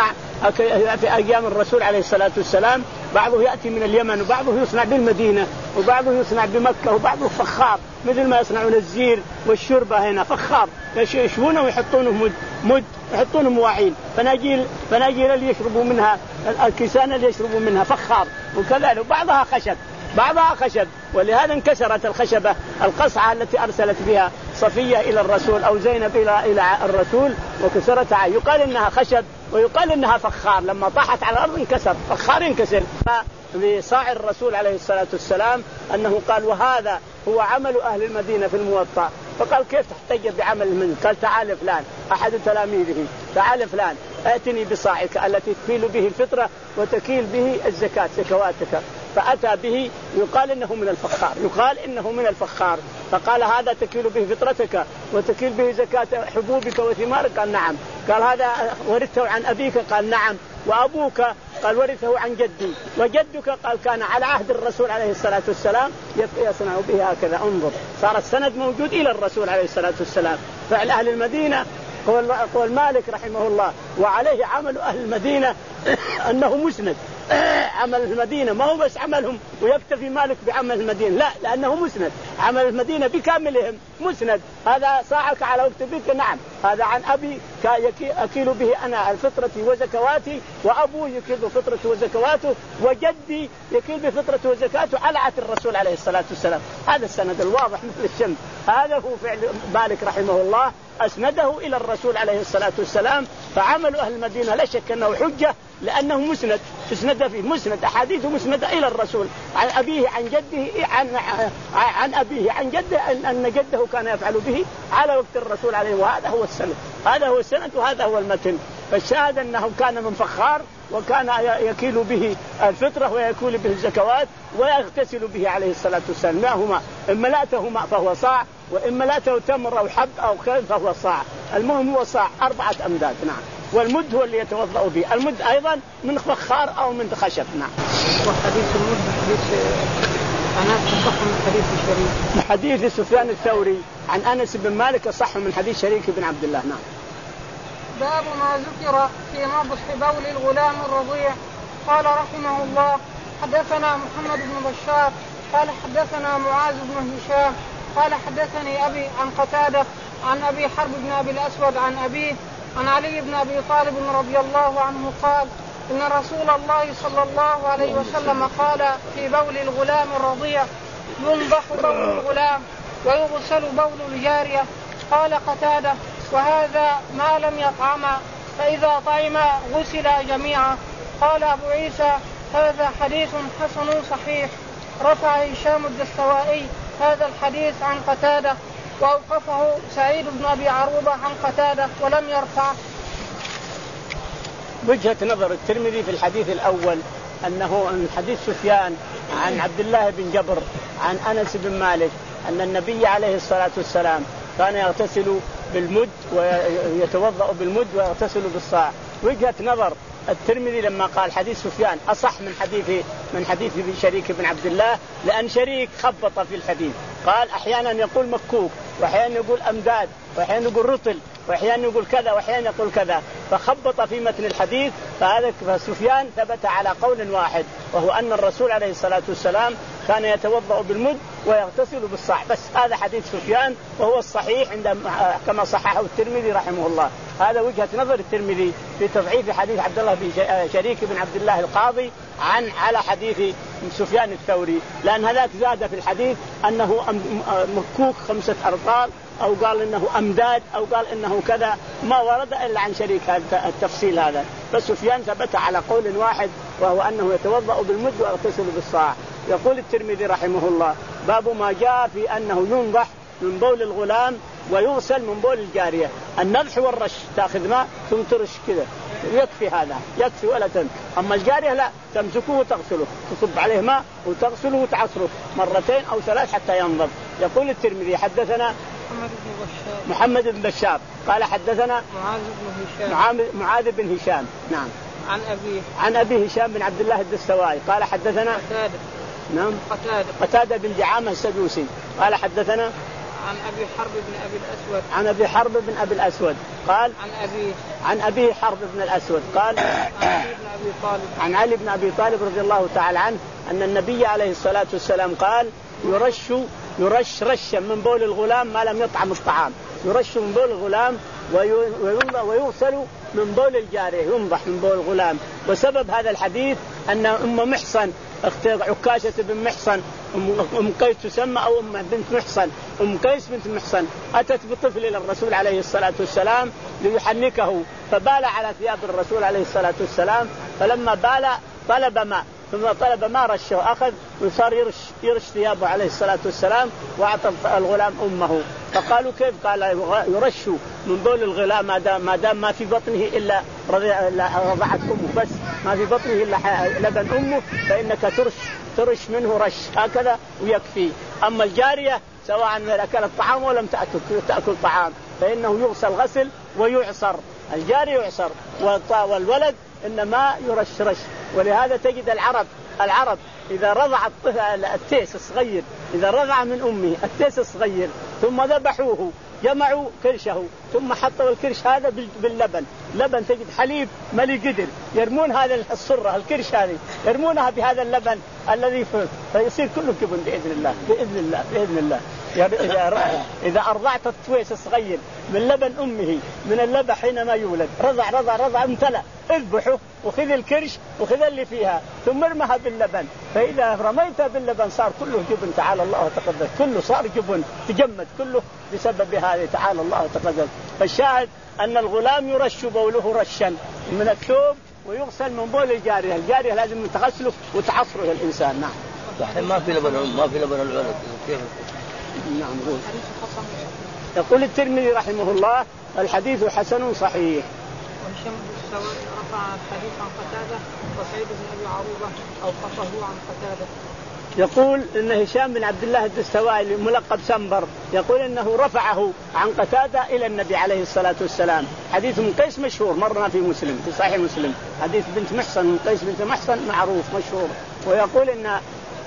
Speaker 2: في أيام الرسول عليه الصلاة والسلام، بعضه يأتي من اليمن وبعضه يصنع بالمدينة وبعضه يصنع بمكة وبعضه فخار، مثل ما يصنعون الزير والشربة هنا فخار، يشوونه ويحطونه مد, مد يحطونه مواعين، فناجيل فناجيل اللي يشربوا منها، الكيسان اللي يشربوا منها فخار، وكذلك بعضها خشب بعضها خشب. ولهذا انكسرت الخشبة القصعة التي أرسلت بها صفية إلى الرسول أو زينب إلى إلى الرسول وكسرتها، يقال إنها خشب ويقال إنها فخار، لما طاحت على الأرض انكسر، فخار ينكسر. لصاع الرسول عليه الصلاة والسلام أنه قال: وهذا هو عمل أهل المدينة في الموطأ. فقال: كيف تحتج بعمل المدينة؟ قال: تعال فلان أحد تلاميذه، تعال فلان ائتني بصاعك التي تكيل به الفطرة وتكيل به الزكاة زكواتك. فأتى به، يقال إنه من الفخار، يقال إنه من الفخار. فقال: هذا تكيل به فطرتك وتكيل به زكاة حبوبك وثمارك؟ قال: نعم. قال: هذا ورثته عن أبيك؟ قال: نعم. وأبوك؟ قال: ورثه عن جدي. وجدك؟ قال: كان على عهد الرسول عليه الصلاة والسلام يصنع به هكذا. انظر، صار السند موجود إلى الرسول عليه الصلاة والسلام. فعل أهل المدينة قول مالك رحمه الله: وعليه عمل أهل المدينة أنه مسند. عمل المدينة ما هو بس عملهم ويكتفي مالك بعمل المدينة، لا، لأنه مسند، عمل المدينة بكاملهم مسند. هذا صاعك على وقت بك؟ نعم. هذا عن أبي أكيل به أنا الفطرة وزكواتي، وأبو يكيل بفطرة وزكواته، وجدي يكيل بفطرة وزكاته على عهد الرسول عليه الصلاة والسلام. هذا السند الواضح مثل الشمس، هذا هو فعل مالك رحمه الله، أسنده إلى الرسول عليه الصلاة والسلام. فعمل أهل المدينة لا شك أنه حجة، لأنه مسند، اسند فيه مسند، أحاديث مسندة إلى الرسول عن أبيه عن جده عن عن أبيه عن جده أن جده كان يفعل به على وقت الرسول عليه. وهذا هو السند، هذا هو السند وهذا هو المتن. فالشاهد أنه كان من فخار، وكان يكيل به الفطرة ويكيل به الزكوات ويغتسل به عليه الصلاة والسلام. ما هما إما ملأته ماء فهو صاع، وإما ملأته تمر أو حب أو خيل فهو صاع. المهم هو صاع أربعة أمداد. نعم. والمد هو اللي يتوضأ به، المد أيضا من فخار أو من خشب. نعم.
Speaker 1: وحديث المد حديث أنس صح من حديث الشريك،
Speaker 2: حديث سفيان الثوري عن أنس بن مالك صح من حديث شريك بن عبد الله. نعم.
Speaker 1: باب ما ذكر في نضح بول الغلام الرضيع. قال رحمه الله: حدثنا محمد بن بشار قال حدثنا معاذ بن هشام قال حدثني أبي عن قتادة عن أبي حرب بن أبي الأسود عن أبيه عن علي بن أبي طالب رضي الله عنه قال: إن رسول الله صلى الله عليه وسلم قال في بول الغلام الرضيع: ينضح بول الغلام ويغسل بول الجارية. قال قتادة: وهذا ما لم يطعم، فإذا طعم غسل جميعا. قال أبو عيسى: هذا حديث حسن صحيح. رفع هشام الدستوائي هذا الحديث عن قتادة، وأوقفه سعيد بن أبي عروبة عن قتادة ولم يرفع.
Speaker 2: وجهة نظر الترمذي في الحديث الأول أنه من حديث سفيان عن عبد الله بن جبر عن أنس بن مالك أن النبي عليه الصلاة والسلام كان يغتسل بالمد ويتوضأ بالمد ويغتسل بالصاع. وجهة نظر الترمذي لما قال حديث سفيان أصح من حديث من حديث شريك بن عبد الله، لأن شريك خبط في الحديث، قال أحيانا يقول مكوك، وأحيانا يقول أمداد، وأحيانا يقول رطل، وأحيانا يقول كذا، وأحيانا يقول كذا، فخبط في متن الحديث. فهذا فسفيان ثبت على قول واحد، وهو أن الرسول عليه الصلاة والسلام كان يتوضأ بالمد ويغتسل بالصاع، بس هذا حديث سفيان وهو الصحيح عند كما صححه الترمذي رحمه الله. هذا وجهة نظر الترمذي في تضعيف حديث عبد الله بن شريك بن عبد الله القاضي عن على حديث سفيان الثوري، لأن هذاك زاد في الحديث أنه مكوك خمسة أرطال، أو قال إنه أمداد، أو قال إنه كذا، ما ورد إلا عن شريك التفصيل هذا. فسفيان ثبت على قول واحد، وهو أنه يتوضأ بالمد ويغتسل بالصاع. يقول الترمذي رحمه الله: باب ما جاء في أنه ينضح من بول الغلام ويغسل من بول الجارية. النضح والرش، تأخذ ماء ثم ترش كذا، يكفي هذا، يكفي ولا تنك. أما الجارية لا، تمسكه وتغسله، تصب عليه ماء وتغسله وتعصره مرتين أو ثلاث حتى ينضف. يقول الترمذي: حدثنا محمد بن بشار قال حدثنا
Speaker 1: معاذ بن هشام
Speaker 2: معاذ بن هشام نعم
Speaker 1: عن أبيه
Speaker 2: عن أبي هشام بن عبد الله الدستوائي قال حدثنا
Speaker 1: قتادة
Speaker 2: نعم
Speaker 1: قتادة
Speaker 2: قتادة بن دعامة السدوسي قال حدثنا
Speaker 1: عن أبي حرب بن أبي الأسود
Speaker 2: عن أبي حرب بن أبي الأسود قال
Speaker 1: عن أبيه
Speaker 2: عن أبيه حرب بن الأسود قال
Speaker 1: عن علي بن أبي طالب
Speaker 2: عن علي بن أبي طالب رضي الله تعالى عنه أن النبي عليه الصلاة والسلام قال: يرش يرش رشا من بول الغلام ما لم يطعم الطعام، يرش من بول الغلام ويغسل من بول الجارية، ينضح من بول الغلام. وسبب هذا الحديث أن أم محصن اخت عكاشة بن محصن أم قيس تسمى أو أم بنت محصن أم قيس بنت محصن أتت بطفل إلى الرسول عليه الصلاة والسلام ليحنكه، فبال على ثياب الرسول عليه الصلاة والسلام، فلما بال طلب ماء، ثم طلب ما رشه أخذ وصار يرش يرش ثيابه عليه الصلاة والسلام، وأعطى الغلام أمه. فقالوا: كيف؟ قال: يرش من بول الغلام ما دام ما في بطنه إلا رضعت أمه، بس ما في بطنه إلا لبن أمه، فإنك ترش ترش منه رش هكذا ويكفي. أما الجارية سواء أكلت طعام ولم تأكل تأكل طعام فإنه يغسل غسل ويعصر، الجاري يعصر، والولد إنما يرش رش. ولهذا تجد العرب العرب إذا رضع التيس الصغير، إذا رضع من أمه التيس الصغير ثم ذبحوه جمعوا كرشه ثم حطوا الكرش هذا باللبن، لبن تجد حليب ملي قدر، يرمون هذا الصرة الكرش هذه يرمونها بهذا اللبن الذي فيه، فيصير كله جبن بإذن الله بإذن الله بإذن الله. إذا إذا أرضعت التويس الصغير من لبن أمه من اللبن حينما يولد رضع رضع رضع امتلأ، اذبحه وخذ الكرش وخذ اللي فيها ثم ارمها باللبن، فإذا رميتها باللبن صار كله جبن تعالى الله وتقدس، كله صار جبن تجمد كله بسبب هذا تعالى الله وتقدس. فالشاهد أن الغلام يرش بوله رشا من الثوب ويغسل من بول الجارية، الجارية لازم تغسله وتعصره الإنسان. نعم.
Speaker 3: الحين ما في لبن ما في لبن الولد كيف؟
Speaker 2: نعم. يقول الترمذي رحمه الله: الحديث حسن صحيح.
Speaker 1: وهشام بن السوائي رفع الحديث عن قتادة وسعيد بن أبي عروبة أوقفه عن قتادة.
Speaker 2: يقول إن هشام بن عبد الله الدستوائي ملقب سنبر يقول إنه رفعه عن قتادة إلى النبي عليه الصلاة والسلام. حديث من قيس مشهور مرنا في مسلم في صحيح مسلم، حديث بنت محصن من قيس بنت محصن معروف مشهور. ويقول إن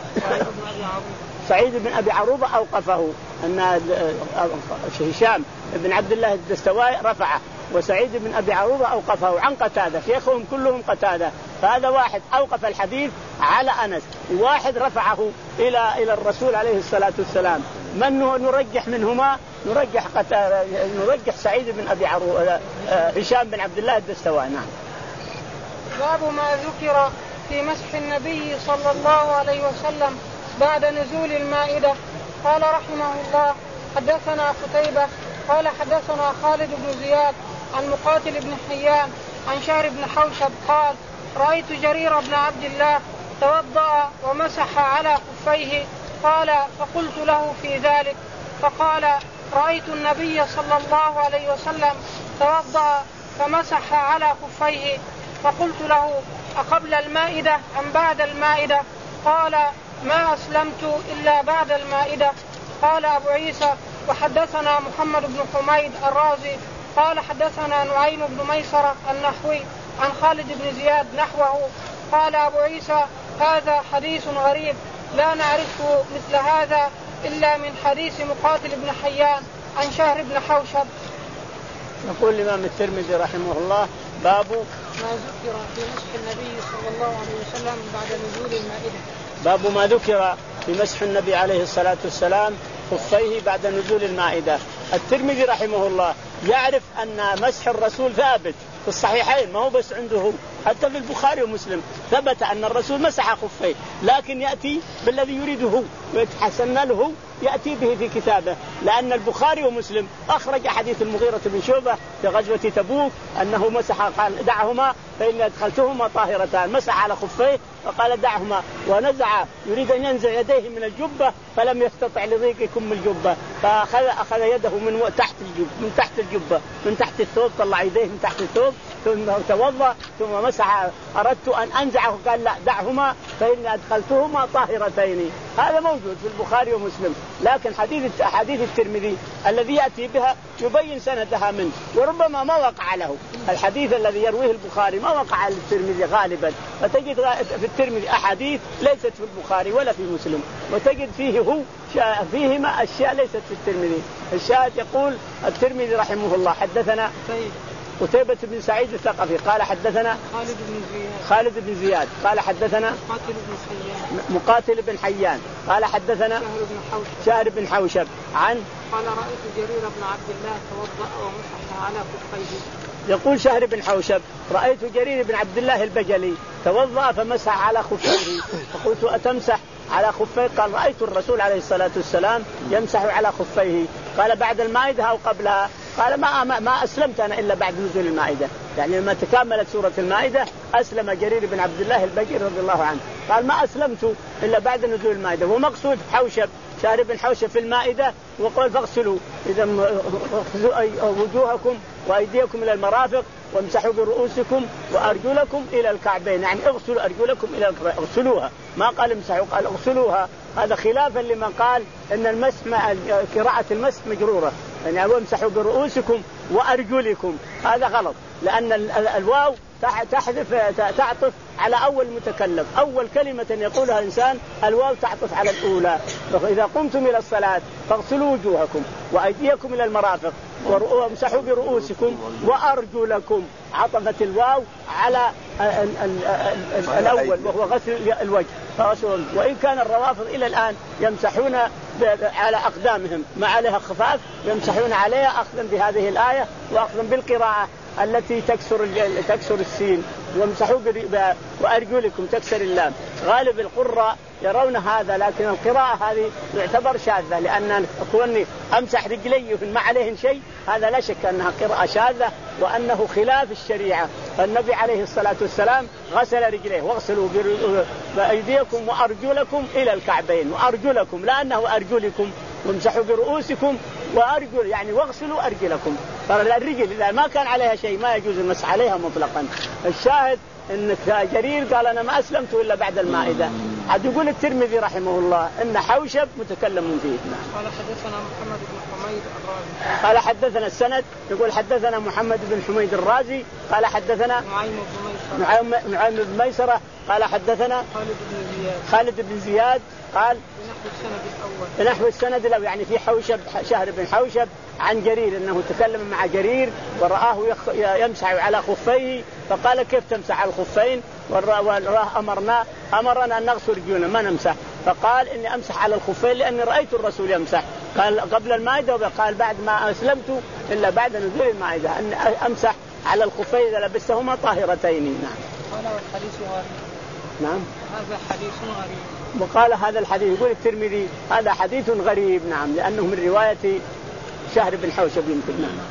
Speaker 2: سعيد بن أبي عروبة أوقفه، أن هشام بن عبد الله الدستوائي رفعه وسعيد بن أبي عروبة أوقفه عن قتادة، شيخهم كلهم قتادة، فهذا واحد أوقف الحديث على أنس، واحد رفعه إلى إلى الرسول عليه الصلاة والسلام. من نرجح منهما؟ نرجح قتادة، نرجح سعيد بن أبي عروبة هشام بن عبد الله الدستوائي. نعم.
Speaker 1: باب ما ذكر في مسح النبي صلى الله عليه وسلم بعد نزول المائدة. قال رحمه الله: حدثنا قتيبة قال حدثنا خالد بن زياد عن مقاتل بن حيان عن شهر بن حوشب قال: رأيت جرير بن عبد الله توضأ ومسح على خفيه، قال: فقلت له في ذلك، فقال: رأيت النبي صلى الله عليه وسلم توضأ فمسح على خفيه، فقلت له: أقبل المائدة أم بعد المائدة؟ قال: ما أسلمت إلا بعد المائدة. قال أبو عيسى: وحدثنا محمد بن حميد الرازي قال حدثنا نعيم بن ميسرة النحوي عن خالد بن زياد نحوه. قال أبو عيسى هذا حديث غريب لا نعرفه مثل هذا إلا من حديث مقاتل بن حيان عن شهر بن حوشب.
Speaker 2: يقول الإمام الترمذي رحمه الله باب
Speaker 1: ما ذكر في مسح النبي صلى الله عليه وسلم بعد نزول المائدة.
Speaker 2: باب ما ذكر في مسح النبي عليه الصلاة والسلام خفيه بعد نزول المائدة. الترمذي رحمه الله يعرف أن مسح الرسول ثابت في الصحيحين، ما هو بس عنده، حتى في البخاري ومسلم ثبت أن الرسول مسح خفيه، لكن يأتي بالذي يريده ويتحسن له يأتي به في كتابه، لأن البخاري ومسلم أخرج حديث المغيرة بن شعبة في غزوة تبوك أنه مسح، قال دعهما فإن أدخلتهما طاهرتان، مسح على خفيه فقال دعهما، ونزع يريد أن ينزع يديه من الجبة فلم يستطع لضيق كم الجبة فأخذ أخذ يده من تحت الجبة، من تحت الجبة من تحت الثوب، طلع يديه من تحت الثوب ثم توضأ ثم مسح. أردت أن أنزعه قال لا دعهما فإن أدخلتهما طاهرتين. هذا موجود في البخاري ومسلم، لكن حديث حديث الترمذي الذي يأتي بها يبين سندها منه، وربما ما وقع له الحديث الذي يرويه البخاري ما وقع للترمذي غالبا، فتجد في الترمذي أحاديث ليست في البخاري ولا في مسلم، وتجد فيه هو فيهما أشياء ليست في الترمذي. الشاهد يقول الترمذي رحمه الله حدثنا قتيبة بن سعيد الثقفي قال حدثنا
Speaker 1: خالد بن زياد
Speaker 2: خالد بن زياد قال حدثنا
Speaker 1: مقاتل بن حيان
Speaker 2: مقاتل بن حيان قال حدثنا
Speaker 1: شهر بن حوشب
Speaker 2: شهر بن حوشب عن
Speaker 1: قال رأيت جرير بن عبد الله توضأ ومسح على خفيه.
Speaker 2: يقول شهر بن حوشب رأيت جرير بن عبد الله البجلي توضأ فمسح على خفيه، فقلت أتمسح على خفيه؟ قال رأيت الرسول عليه الصلاة والسلام يمسح على خفيه. قال بعد المائدة أو قبلها؟ قال ما, ما, ما أسلمت أنا إلا بعد نزول المائدة، يعني لما تكملت سورة المائدة أسلم جرير بن عبد الله البجلي رضي الله عنه. قال ما أسلمت إلا بعد نزول المائدة. ومقصود حوشب شهر بن حوشب في المائدة وقال فاغسلوا إذا وجوهكم وأيديكم إلى المرافق وامسحوا برؤوسكم وأرجلكم إلى الكعبين، يعني اغسلوا أرجلكم إلى اغسلوها، ما قال امسحوا قال اغسلوها. هذا خلافا لمن قال إن المسح قراءة المسح مجرورة، يعني امسحوا برؤوسكم وأرجلكم، هذا غلط، لأن الواو تحذف تعطف على أول متكلم، أول كلمة يقولها الإنسان الواو تعطف على الأولى. إذا قمتم إلى الصلاة فاغسلوا وجوهكم وأيديكم إلى المرافق وامسحوا برؤوسكم وأرجلكم، عطفت الواو على الأول وهو غسل الوجه. وإن كان الروافض إلى الآن يمسحون على أقدامهم ما عليها خفاف، يمسحون عليها أخذا بهذه الآية وأخذا بالقراءة التي تكسر تكسر السين، وامسحوا وأرجلكم تكسر اللام. غالب القراء يرون هذا، لكن القراءة هذه يعتبر شاذة، لأن كوني أمسح رجلي ما عليهن شيء هذا لا شك أنها قراءة شاذة وأنه خلاف الشريعة. فالنبي عليه الصلاة والسلام غسل رجليه واغسلوا بأيديكم وأرجلكم إلى الكعبين، وأرجلكم لأنه أرجلكم، وامسحوا برؤوسكم وأرجل يعني واغسلوا أرجلكم. فالرجل إذا ما كان عليها شيء ما يجوز المسح عليها مطلقا. الشاهد إن جرير قال أنا ما أسلمت إلا بعد المائدة. عاد يقول الترمذي رحمه الله إن حوشب متكلم فيه.
Speaker 1: قال حدثنا محمد بن حميد الرازي
Speaker 2: قال حدثنا السند يقول حدثنا محمد بن حميد الرازي قال حدثنا
Speaker 1: نعيم بن ميسرة
Speaker 2: نعيم بن ميسرة قال حدثنا
Speaker 1: خالد بن زياد
Speaker 2: خالد بن زياد قال
Speaker 1: بنحو السند الأول
Speaker 2: بنحو السند الأول، يعني في حوشب شهر بن حوشب عن جرير أنه تكلم مع جرير ورآه يمسح على خفيه، فقال كيف تمسح على الخفين؟ وراه أمرنا أمرنا أن نغسل رجلنا ما نمسح، فقال إني أمسح على الخفين لأني رأيت الرسول يمسح. قال قبل المائدة وقال بعد ما أسلمت إلا بعد نزول المائدة أن أمسح على الخفين إذا لبستهما طاهرتين. نعم.
Speaker 1: قال والحديث غريب.
Speaker 2: نعم.
Speaker 1: هذا حديث غريب.
Speaker 2: وقال هذا الحديث يقول الترمذي هذا حديث غريب. نعم، لأنه من رواية شهر بن حوشب يمكن. نعم.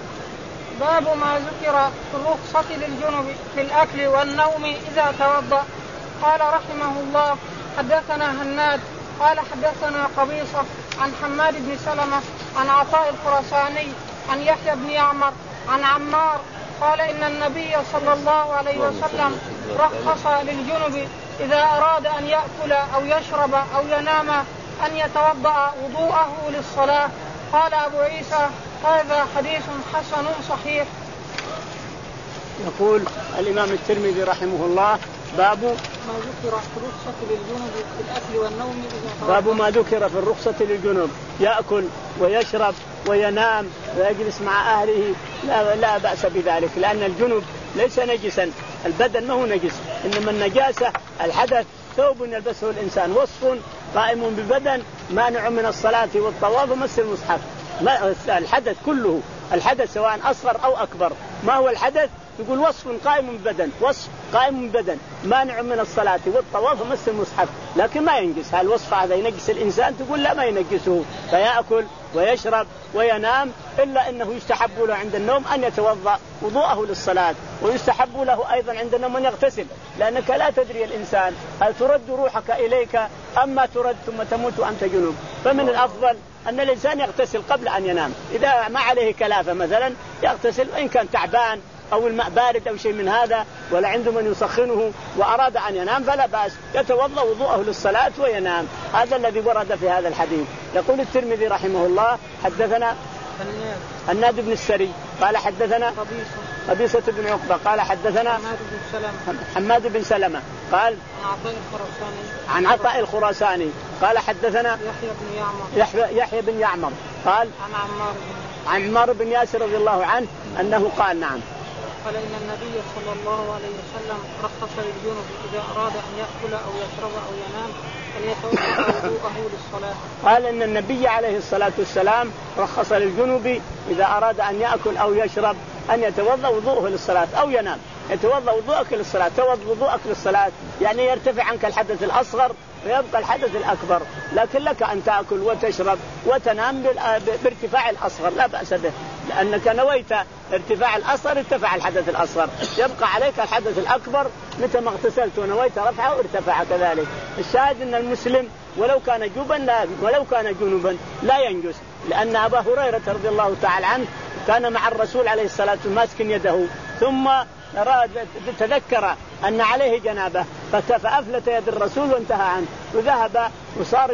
Speaker 1: باب ما ذكر في الرخصة للجنب في الأكل والنوم إذا توضأ. قال رحمه الله حدثنا هناد قال حدثنا قبيصة عن حماد بن سلمة عن عطاء الخرساني عن يحيى بن يعمر عن عمار قال إن النبي صلى الله عليه وسلم رخص للجنب إذا أراد أن يأكل أو يشرب أو ينام أن يتوضأ وضوءه للصلاة. قال أبو عيسى هذا حديث حسن صحيح.
Speaker 2: يقول الإمام الترمذي رحمه الله باب
Speaker 1: ما ذكر في الرخصة للجنب في الأكل والنوم.
Speaker 2: باب ما ذكر في الرخصة للجنب يأكل ويشرب وينام ويجلس مع أهله لا, لا بأس بذلك، لأن الجنب ليس نجسا، البدن ما هو نجس، إنما النجاسة الحدث. ثوب يلبسه الإنسان وصف قائم بالبدن مانع من الصلاة والطواف ومس المصحف. الحدث كله، الحدث سواء أصغر أو أكبر. ما هو الحدث؟ يقول وصف قائم بالبدن، وصف قائم بالبدن مانع من الصلاة والطواف ومس المصحف، لكن ما ينجس. هالوصف هذا ينجس الإنسان؟ تقول لا، ما ينجسه. فيأكل ويشرب وينام، إلا أنه يستحب له عند النوم أن يتوضأ وضوءه للصلاة، ويستحب له أيضا عند النوم أن يغتسل، لأنك لا تدري الإنسان هل ترد روحك إليك أما ترد ثم تموت وأنت جنوب. فمن الأفضل أن الإنسان يغتسل قبل أن ينام، إذا ما عليه كلافة مثلا يغتسل، وإن كان تعبان أو الماء بارد أو شيء من هذا ولا عنده من يسخنه وأراد أن ينام فلا بأس، يتوضأ وضوءه للصلاة وينام. هذا الذي ورد في هذا الحديث. يقول الترمذي رحمه الله حدثنا الناد بن السري قال حدثنا قبيصة بن عقبة قال حدثنا حماد بن سلمة قال عن عطاء الخراساني قال حدثنا يحيى, يحيى بن يعمر قال عن عمار بن ياسر رضي الله عنه أنه قال نعم
Speaker 1: قال إن النبي صلى الله عليه وسلم رخص للجنب إذا أراد أن يأكل أو يشرب أو ينام أن يتوضأ وضوءه للصلاة.
Speaker 2: قال إن النبي عليه الصلاة والسلام رخص للجنب إذا أراد أن يأكل أو يشرب أن يتوضأ وضوءه للصلاة أو ينام. يتوضأ وضوءك للصلاة، توضأ وضوءك للصلاة يعني يرتفع عنك الحدث الأصغر ويبقى الحدث الأكبر، لكن لك أن تأكل وتشرب وتنام بارتفاع الأصغر لا بأس به، لأنك نويت ارتفاع الأصغر ارتفع الحدث الأصغر، يبقى عليك الحدث الأكبر متى ما اغتسلت ونويت رفعه ارتفع كذلك. الشاهد أن المسلم ولو كان جوبا لا ولو كان جنوبا لا ينجس، لأن أبا هريرة رضي الله تعالى عنه كان مع الرسول عليه الصلاة والسلام ماسك يده، ثم تذكر أن عليه جنابه فأفلت يد الرسول وانتهى عنه وذهب وصار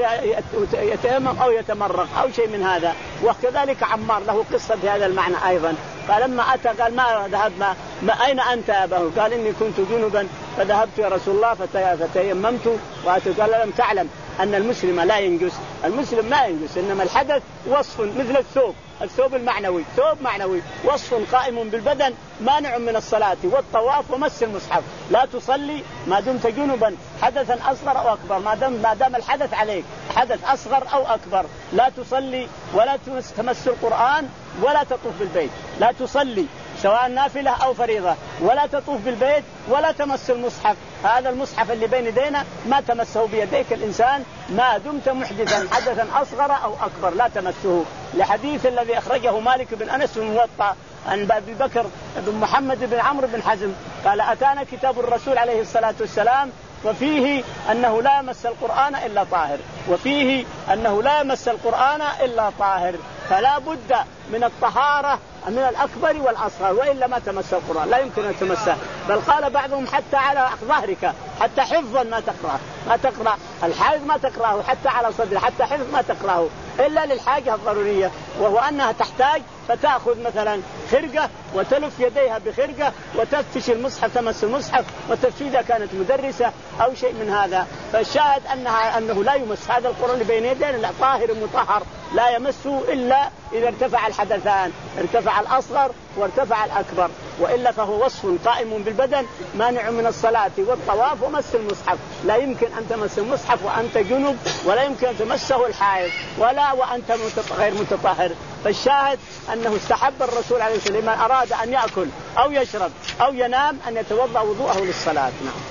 Speaker 2: يتيمم أو يتمرق أو شيء من هذا. وكذلك عمار له قصة بهذا المعنى أيضا، قال لما أتى قال ما ذهب ما, ما أين أنت يا أبا؟ قال إني كنت جنبا فذهبت يا رسول الله فتيممت وأتى. قال لم تعلم أن المسلم لا ينجس؟ المسلم لا ينجس، إنما الحدث وصف مثل الثوب، الثوب المعنوي ثوب معنوي وصف قائم بالبدن مانع من الصلاة والطواف ومس المصحف. لا تصلي ما دمت جنبا حدثا أصغر أو أكبر، ما دام ما دام الحدث عليك حدث أصغر أو أكبر لا تصلي ولا تمس القرآن ولا تطوف بالبيت. لا تصلي سواء نافلة أو فريضة، ولا تطوف بالبيت ولا تمس المصحف. هذا المصحف اللي بين يدينا ما تمسه بيديك الإنسان ما دمت محدثا حدثا أصغر أو أكبر لا تمسه، لحديث الذي أخرجه مالك بن أنس بن موطأ عن أبي بكر بن محمد بن عمرو بن حزم قال أتانا كتاب الرسول عليه الصلاة والسلام وفيه أنه لا يمس القرآن إلا طاهر، وفيه أنه لا يمس القرآن إلا طاهر، فلا بد من الطهارة من الأكبر والأصغر، وإلا ما تمس القرآن لا يمكن أن تمسه. بل قال بعضهم حتى على ظهرك، حتى حفظا ما تقرأ ما تقرأ الحائض ما تقرأه، حتى على صدر حتى حفظ ما تقرأه إلا للحاجة الضرورية، وهو أنها تحتاج فتأخذ مثلا خرقة وتلف يديها بخرقة وتفتش المصحف تمس المصحف وتفتش إذا كانت مدرسة أو شيء من هذا. فالشاهد أنها أنه لا يمس هذا القرآن اللي بين يدينا لا طاهر مطهر لا يمسه إلا إذا ارتفع الحدثان، ارتفع الأصغر وارتفع الأكبر، وإلا فهو وصف قائم بالبدن مانع من الصلاة والطواف ومس المصحف. لا يمكن أن تمس المصحف وأنت جنب، ولا يمكن أن تمسه الحائض ولا وأنت غير متطهر. فالشاهد أنه استحب الرسول عليه الصلاة والسلام من أراد أن يأكل أو يشرب أو ينام أن يتوضأ وضوءه للصلاة. نعم.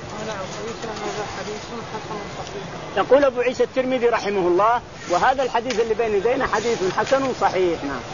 Speaker 2: يقول أبو عيسى الترمذي رحمه الله وهذا الحديث اللي بين يدينا حديث حسن صحيح. نعم.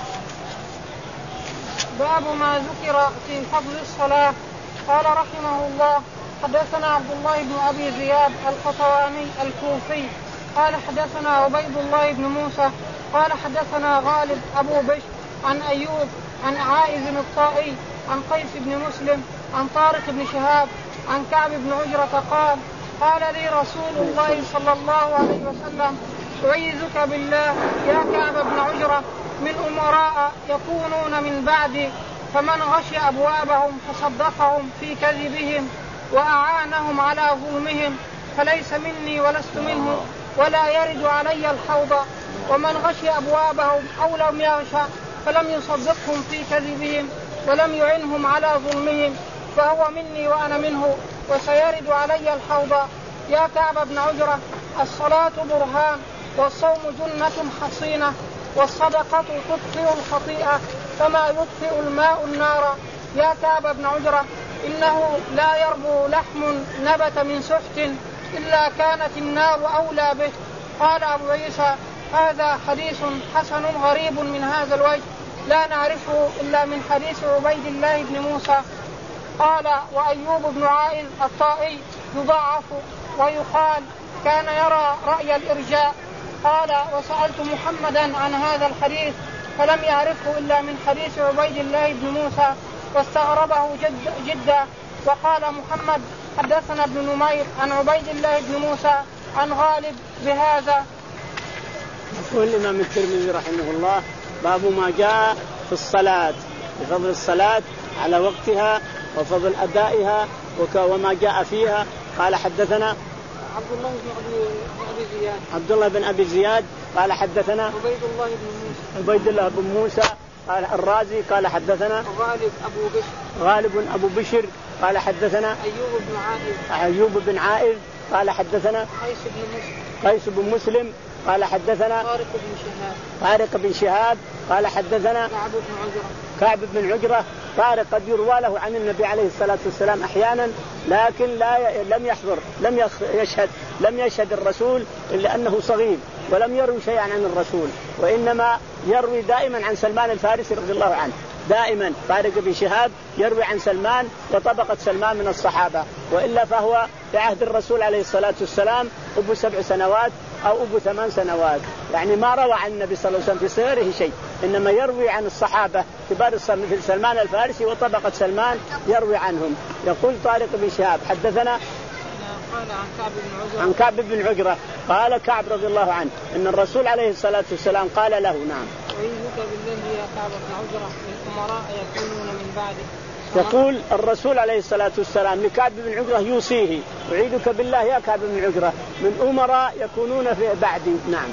Speaker 1: باب ما ذكر في فضل الصلاة. قال رحمه الله حدثنا عبد الله بن أبي زياد القطواني الكوفي قال حدثنا عبيد الله بن موسى قال حدثنا غالب أبو بشر عن أيوب عن عائز الطائي عن قيس بن مسلم عن طارق بن شهاب عن كعب بن عجرة قال قال لي رسول الله صلى الله عليه وسلم أعيذك بالله يا كعب بن عجرة من أمراء يكونون من بعدي فمن غشي أبوابهم فصدقهم في كذبهم وأعانهم على ظلمهم فليس مني ولست منه ولا يرد علي الحوض. ومن غشي أبوابهم أو لم يغش فلم يصدقهم في كذبهم ولم يعنهم على ظلمهم فهو مني وأنا منه وسيرد علي الحوض. يا كعب بن عجرة الصلاة برهان والصوم جنة حصينة والصدقة تطفئ الخطيئة كما يطفئ الماء النار. يا كعب بن عجرة إنه لا يربو لحم نبت من سحت إلا كانت النار أولى به. قال أبو عيسى هذا حديث حسن غريب من هذا الوجه لا نعرفه إلا من حديث عبيد الله بن موسى. قال وأيوب بن عائن الطائي يضاعف ويقال كان يرى رأي الإرجاء. قال وسألت محمدا عن هذا الحديث فلم يعرفه إلا من حديث عبيد الله بن موسى واستغربه جد جدا. وقال محمد حدثنا ابن نمير عن عبيد الله بن موسى عن غالب بهذا.
Speaker 2: يقول الإمام الترمذي رحمه الله باب ما جاء في الصلاة بفضل الصلاة على وقتها وفضل أدائها وما جاء فيها. قال حدثنا
Speaker 1: عبد الله بن أبي زياد
Speaker 2: عبد الله بن أبي زياد قال حدثنا
Speaker 1: عبيد الله بن موسى
Speaker 2: عبيد الله بن موسى قال الرازي قال حدثنا
Speaker 1: غالب أبو بشر
Speaker 2: غالب أبو بشر قال حدثنا
Speaker 1: أيوب بن عائذ
Speaker 2: أيوب بن عائذ قال حدثنا
Speaker 1: قيس بن مسلم
Speaker 2: قيس بن مسلم قال حدثنا
Speaker 1: طارق بن شهاب
Speaker 2: طارق بن شهاب قال حدثنا
Speaker 1: كعب بن عجرة
Speaker 2: كعب بن عجرة. طارق قد يروى له عن النبي عليه الصلاة والسلام أحيانا لكن لا لم يحضر لم يشهد لم يشهد الرسول إلا أنه صغير ولم يروي شيئا عن الرسول وإنما يروي دائما عن سلمان الفارسي رضي الله عنه. دائما طارق بن شهاب يروي عن سلمان وطبقة سلمان من الصحابة وإلا فهو في عهد الرسول عليه الصلاة والسلام أبو سبع سنوات أو أبو ثمان سنوات يعني ما روى عن النبي صلى الله عليه وسلم في صغره شيء إنما يروي عن الصحابة كبار مثل سلمان الفارسي وطبقة سلمان يروي عنهم. يقول طارق بن شهاب حدثنا
Speaker 1: قال عن كعب بن عجرة
Speaker 2: عن كعب بن عجرة قال كعب رضي الله عنه إن الرسول عليه الصلاة والسلام قال له نعم
Speaker 1: أعيذك بالله يا كعب بن عجرة الأمراء يكونون من بعدي.
Speaker 2: يقول الرسول عليه الصلاة والسلام لكعب بن عجرة يوصيه أعيذك بالله يا كعب بن عجرة من أمراء يكونون في بعدي. نعم.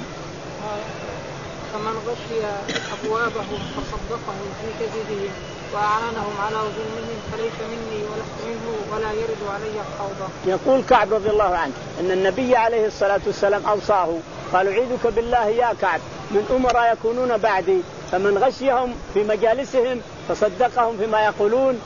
Speaker 1: فمن غشي أبوابهم فصدقهم في كذبهم وأعانهم على ظلمهم فليس مني ولست منه ولا يرد علي الحوض.
Speaker 2: يقول كعب رضي الله عنه أن النبي عليه الصلاة والسلام أوصاه قال أعيذك بالله يا كعب من أمراء يكونون بعدي فمن غشيهم في مجالسهم فصدقهم فيما يقولون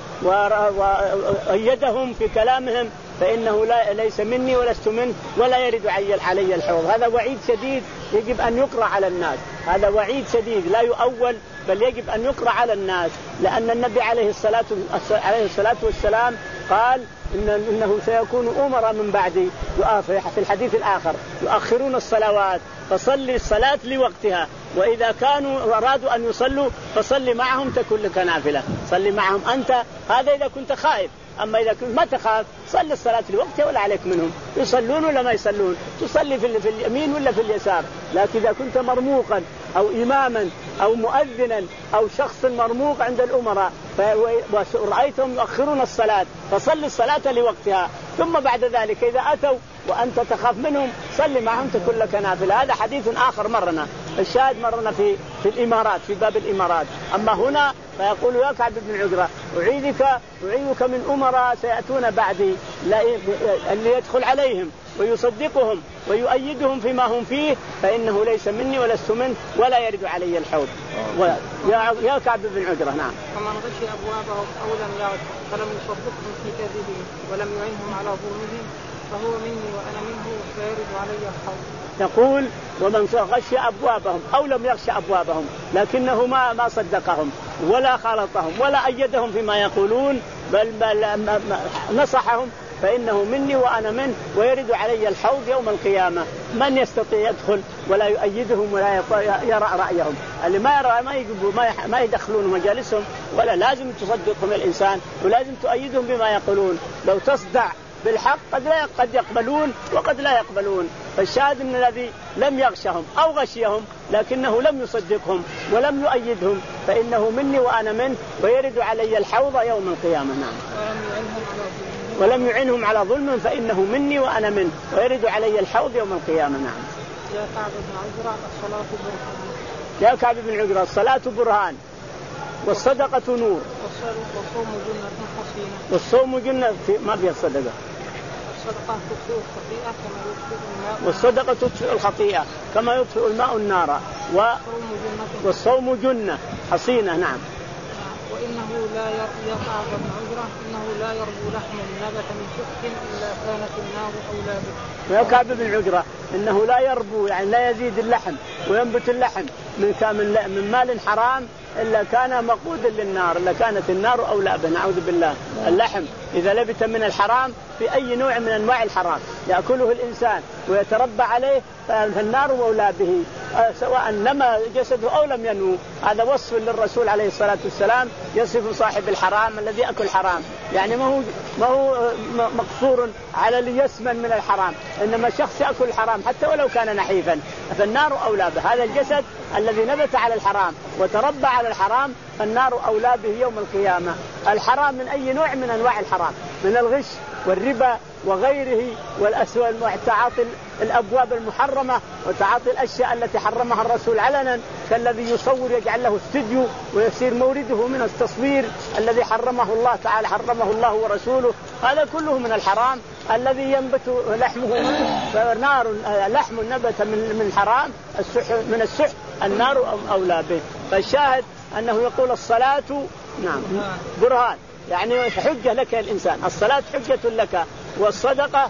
Speaker 2: وأيدهم في كلامهم فإنه لا ليس مني ولست منه ولا يرد علي الحوض. هذا وعيد شديد يجب أن يقرأ على الناس. هذا وعيد شديد لا يؤول بل يجب أن يقرأ على الناس لأن النبي عليه الصلاة عليه الصلاة والسلام قال إن إنه سيكون أمراء من بعدي في الحديث الآخر يؤخرون الصلوات فصلي الصلاة لوقتها وإذا كانوا أرادوا أن يصلوا فصلي معهم تكون لك نافلة. صلي معهم أنت هذا إذا كنت خائف. أما إذا كنت ما تخاف صلي الصلاة لوقتها ولا عليك منهم يصلون ولا ما يصلون تصلي في اليمين ولا في اليسار. لكن إذا كنت مرموقا أو إماما أو مؤذنا أو شخص مرموق عند الأمراء ورأيتهم يؤخرون الصلاة فصلي الصلاة لوقتها ثم بعد ذلك إذا أتوا وأنت تخاف منهم صلي معهم تكون لك نافلة. هذا حديث آخر مرنا الشاهد مرنا في في الإمارات في باب الإمارات. أما هنا فيقول يا كعب بن عجرة أعيذك أعيذك من أمراء سيأتون بعدي اللي يدخل عليهم ويصدقهم ويؤيدهم فيما هم فيه فإنه ليس مني ولست منه ولا يرد علي الحوض. يا يا كعب بن عجرة. نعم.
Speaker 1: فمن غشي أبوابهم أو لم يعد فلم يصدقهم في كذبهم ولم يعنهم على ظلمهم فهو مني وأنا منه فيرد علي الحوض.
Speaker 2: يقول ومن غشي أبوابهم أو لم يغشي أبوابهم لكنه ما ما صدقهم ولا خالطهم ولا أيدهم فيما يقولون بل, بل نصحهم فإنه مني وأنا منه ويرد علي الحوض يوم القيامة. من يستطيع يدخل ولا يؤيدهم ولا يرى رأيهم اللي ما يرى ما يجيبوا ما ما يدخلون مجالسهم ولا لازم تصدقهم الإنسان ولازم تؤيدهم بما يقولون. لو تصدع بالحق قد لا قد يقبلون وقد لا يقبلون. فالشاهد من الذي لم يغشهم أو غشيهم لكنه لم يصدقهم ولم يؤيدهم فإنه مني وأنا منه ويرد علي الحوض يوم القيامة. نعم. ولم يعنهم على ظلم فإنه مني وأنا منه ويرد علي الحوض يوم القيامة. نعم.
Speaker 1: يا كعب بن عجرة الصلاة برهان.
Speaker 2: يا كعب بن عجرة الصلاة برهان والصدقة نور
Speaker 1: والصوم جنة حصينة.
Speaker 2: والصوم جنة في ما فيها الصدقة.
Speaker 1: الصدقة تطفئ الخطيئة كما يطفئ الماء.
Speaker 2: والصدقة تطفئ الخطيئة كما يطفئ الماء النار. و... والصوم جنة حصينة. نعم.
Speaker 1: وإنه لا يقع ابن عجرة إنه لا يربو لحم نبت من شح إلا كانت النار أولى به.
Speaker 2: يا كعب بن عجرة إنه لا يربو يعني لا يزيد اللحم وينبت اللحم من كامل من مال حرام إلا كان مقودا للنار إلا كانت النار أولى به. نعوذ بالله. اللحم إذا لبت من الحرام في أي نوع من أنواع الحرام يأكله الإنسان ويتربى عليه فالنار أولى به سواء نما جسده أو لم ينمو. هذا وصف للرسول عليه الصلاة والسلام يصف صاحب الحرام الذي أكل حرام يعني ما هو ما هو مقصور على اللي يسمن من الحرام إنما شخص يأكل الحرام حتى ولو كان نحيفا فالنار أولى به. هذا الجسد الذي نبت على الحرام وتربى على الحرام فالنار أولى به يوم القيامة. الحرام من أي نوع من أنواع الحرام من الغش والربا وغيره والأسوأ وتعاطي الأبواب المحرمة وتعاطي الأشياء التي حرمها الرسول علنا كالذي يصور يجعل له استوديو ويصير مورده من التصوير الذي حرمه الله تعالى حرمه الله ورسوله. هذا كله من الحرام الذي ينبت لحمه نار لحم نبت من من حرام السح من السح النار أولى به. فالشاهد أنه يقول الصلاة نعم برهان يعني حجة لك الإنسان. الصلاة حجة لك والصدقة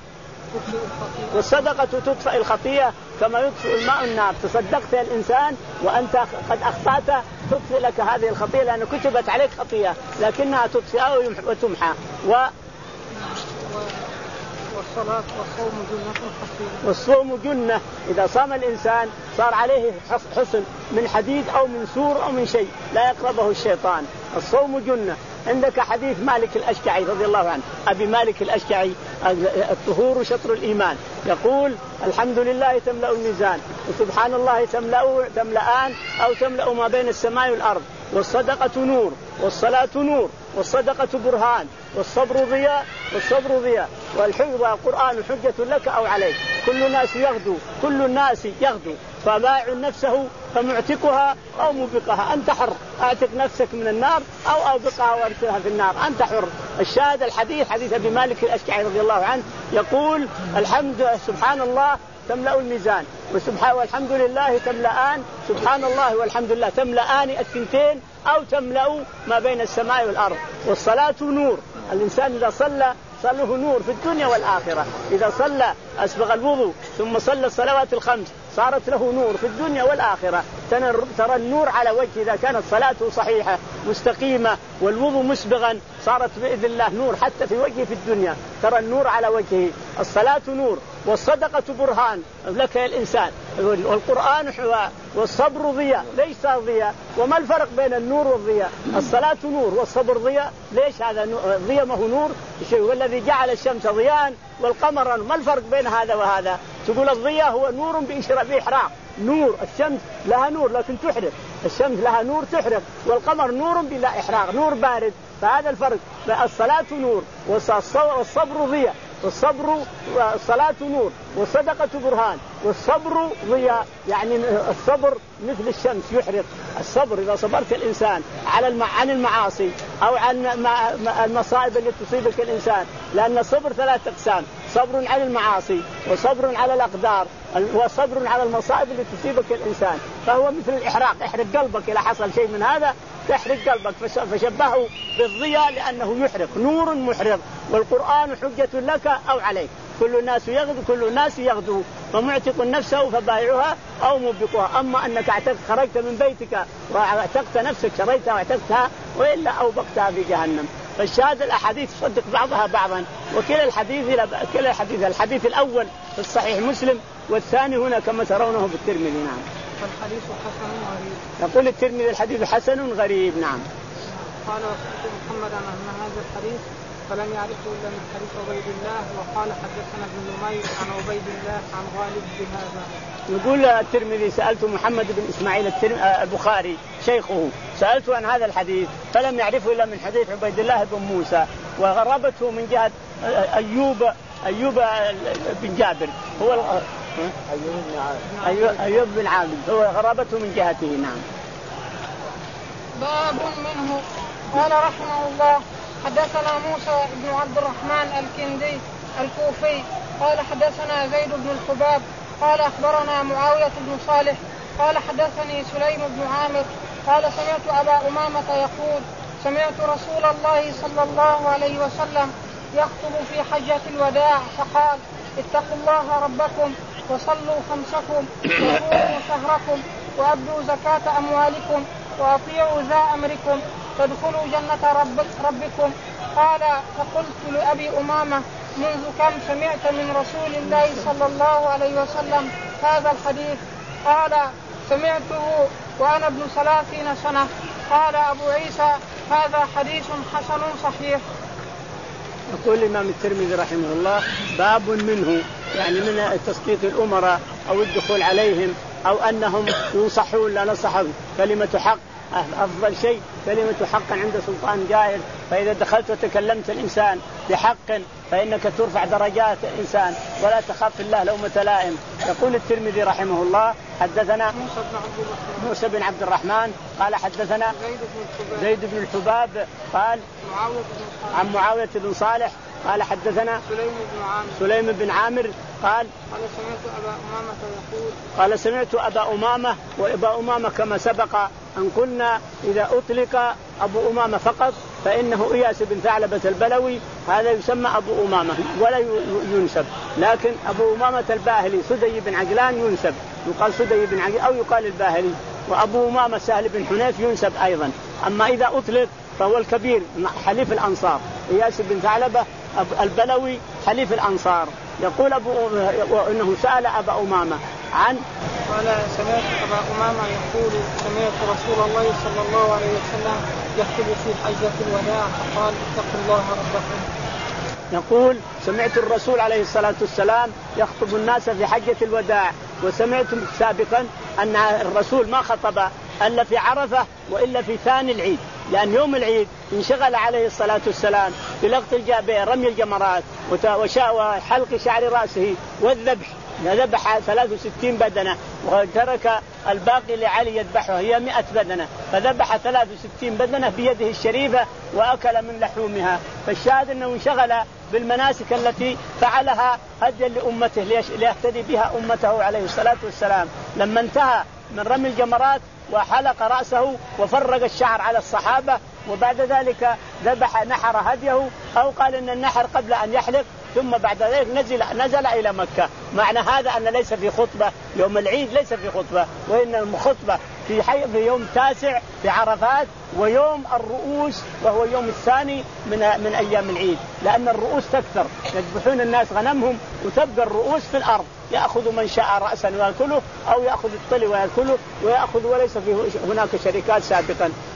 Speaker 2: والصدقة تطفئ الخطيئة كما يطفئ الماء النار. تصدقت يا الإنسان وأنت قد أخطأت تطفئ لك هذه الخطيئة لأن كتبت عليك خطيئة لكنها تطفئها وتمحى. و
Speaker 1: والصلاة والصوم جنة حصينة.
Speaker 2: والصوم جنة إذا صام الإنسان صار عليه حصن من حديد أو من سور أو من شيء لا يقربه الشيطان. الصوم جنة. عندك حديث مالك الأشجعي رضي الله عنه أبي مالك الأشجعي الطهور شطر الإيمان يقول الحمد لله تملأ الميزان وسبحان الله تملأ تملأان أو تملأ ما بين السماء والأرض. والصدقة نور والصلاة نور والصدقة برهان والصبر ضياء والصبر ضياء والقرآن حجة لك أو عليك. كل الناس يغدو كل الناس يغدو فباع نفسه فمعتقها أو مبقها. أنت حر أعتق نفسك من النار أو أوبقها وارتها في النار أنت حر. الشاهد الحديث حديث أبي مالك الأشجعي رضي الله عنه يقول الحمد سبحان الله تملأ الميزان وسبحان والحمد لله تملأان سبحان الله والحمد لله تملأان الثنتين أو تملأ ما بين السماء والأرض. والصلاة نور. الإنسان إذا صلى صله نور في الدنيا والآخرة. إذا صلى أسبغ الوضوء ثم صلى الصلوات الخمس صارت له نور في الدنيا والآخرة. ترى النور على وجهه إذا كانت صلاته صحيحة مستقيمة والوضوء مسبغا صارت بإذن الله نور حتى في وجهه في الدنيا ترى النور على وجهه. الصلاة نور والصدقة برهان لك يا الإنسان والقرآن حواء والصبر ضياء. ليش صار ضياء؟ وما الفرق بين النور والضياء؟ الصلاة نور والصبر ضياء. ليش هذا ضياء ما هو نور شيء والذي جعل الشمس ضياء والقمر ما الفرق بين هذا وهذا؟ تقول الضياء هو نور بإحراق نور الشمس لها نور لكن تحرق. الشمس لها نور تحرق والقمر نور بلا إحراق نور بارد. فهذا الفرق. الصلاة نور والصبر ضياء. والصبر والصلاة نور والصدقة برهان والصبر ضياء. يعني الصبر مثل الشمس يحرق. الصبر إذا صبرت الإنسان على الم... عن المعاصي أو عن المصائب اللي تصيبك الإنسان لأن الصبر ثلاث أقسام صبر على المعاصي وصبر على الأقدار وصبر على المصائب اللي تصيبك الإنسان فهو مثل الإحراق. احرق قلبك إذا حصل شيء من هذا تحرق قلبك فشبهه بالضياء لأنه يحرق نور محرق. والقرآن حجة لك أو عليك. كل الناس يغدو كل الناس يغدو فمعتق نفسه فبايعها أو مبقها. أما أنك اعتقت خرجت من بيتك واعتقت نفسك شريتها واعتقتها وإلا أوبقتها في جهنم. فالشاهد الأحاديث تصدق بعضها بعضا وكلا الحديث كلا الحديث الحديث الأول في الصحيح مسلم والثاني هنا كما ترونه بالترمذي. نعم.
Speaker 1: الحديث حسن غريب.
Speaker 2: يقول الترمذي الحديث حسن غريب. نعم.
Speaker 1: قال محمد أن هذا الحديث فلم يعرفه إلا من حديث عبيد الله. وقال حدثنا ابن نمير عن عبيد الله عن غالب بهذا.
Speaker 2: يقول الترمذي سألت محمد بن إسماعيل البخاري شيخه سألته عن هذا الحديث فلم يعرفه إلا من حديث عبيد الله بن موسى وغرابته من جهة أيوب أيوب بن جابر هو
Speaker 3: أيوب بن عامر
Speaker 2: أيوب بن عامر هو غرابته من جهته. نعم.
Speaker 1: باب منه. قال رحمه الله حدثنا موسى بن عبد الرحمن الكندي الكوفي قال حدثنا زيد بن الحباب قال أخبرنا معاوية بن صالح قال حدثني سليم بن عامر قال سمعت أبا أمامة يقول سمعت رسول الله صلى الله عليه وسلم يخطب في حجة الوداع فقال اتقوا الله ربكم وصلوا خمسكم وصوموا شهركم وأبدوا زكاة أموالكم وأطيعوا ذا أمركم تدخلوا جنة رب ربكم. قال فقلت لأبي أمامة منذ كم سمعت من رسول الله صلى الله عليه وسلم هذا الحديث؟ قال سمعته وأنا ابن ثلاثين سنة. قال أبو عيسى هذا حديث حسن صحيح.
Speaker 2: يقول الإمام الترمذي رحمه الله باب منه يعني من تسقيط الأمراء أو الدخول عليهم أو أنهم ينصحون لا نصحهم كلمة حق أفضل شيء كلمة حق عند سلطان جائر. فإذا دخلت وتكلمت الإنسان بحق فإنك ترفع درجات الإنسان ولا تخاف الله لومة لائم. يقول الترمذي رحمه الله حدثنا موسى بن عبد الرحمن قال حدثنا زيد بن الحباب قال عن معاوية بن صالح قال حدثنا سليم بن عامر قال
Speaker 1: قال سمعت أبا أمامة يقول
Speaker 2: قال سمعت أبا أمامة. وأبا أمامة كما سبق أن قلنا إذا أطلق أبو أمامة فقط فإنه إياس بن ثعلبة البلوي هذا يسمى أبو أمامة ولا ينسب. لكن أبو أمامة الباهلي سدي بن عجلان ينسب يقال سدي بن عجلان أو يقال الباهلي. وأبو أمامة سهل بن حنيف ينسب أيضا. أما إذا أطلق فهو الكبير حليف الأنصار إياس بن ثعلبة البلوي حليف الأنصار. يقول أبو إنه سأل أبا أمامة عن
Speaker 1: قال سمعت أبا أمامة يقول سمعت رسول الله صلى الله عليه وسلم يخطب في حجة الوداع فقال اتقوا الله ربكم.
Speaker 2: يقول سمعت الرسول عليه الصلاة والسلام يخطب الناس في حجة الوداع. وسمعت سابقا أن الرسول ما خطب إلا في عرفة وإلا في ثاني العيد لأن يوم العيد انشغل عليه الصلاة والسلام بلقط الجابير رمي الجمرات وحلق شعر رأسه والذبح. ذبح ثلاث وستين بدنة وترك الباقي لعلي يذبحه هي مئة بدنة فذبح ثلاث وستين بدنة بيده الشريفة وأكل من لحومها. فالشاهد أنه انشغل بالمناسك التي فعلها هديا لأمته ليهتدي بها أمته عليه الصلاة والسلام. لما انتهى من رمي الجمرات وحلق رأسه وفرق الشعر على الصحابة وبعد ذلك ذبح نحر هديه أو قال إن النحر قبل أن يحلق ثم بعد ذلك نزل, نزل إلى مكة. معنى هذا أن ليس في خطبة يوم العيد ليس في خطبة وإن الخطبة في, حي في يوم تاسع في عرفات ويوم الرؤوس وهو يوم الثاني من, من أيام العيد لأن الرؤوس تكثر يذبحون الناس غنمهم وتبقى الرؤوس في الأرض يأخذ من شاء رأسا ويأكله أو يأخذ الطلي ويأكله ويأخذ وليس في هناك شركات سابقا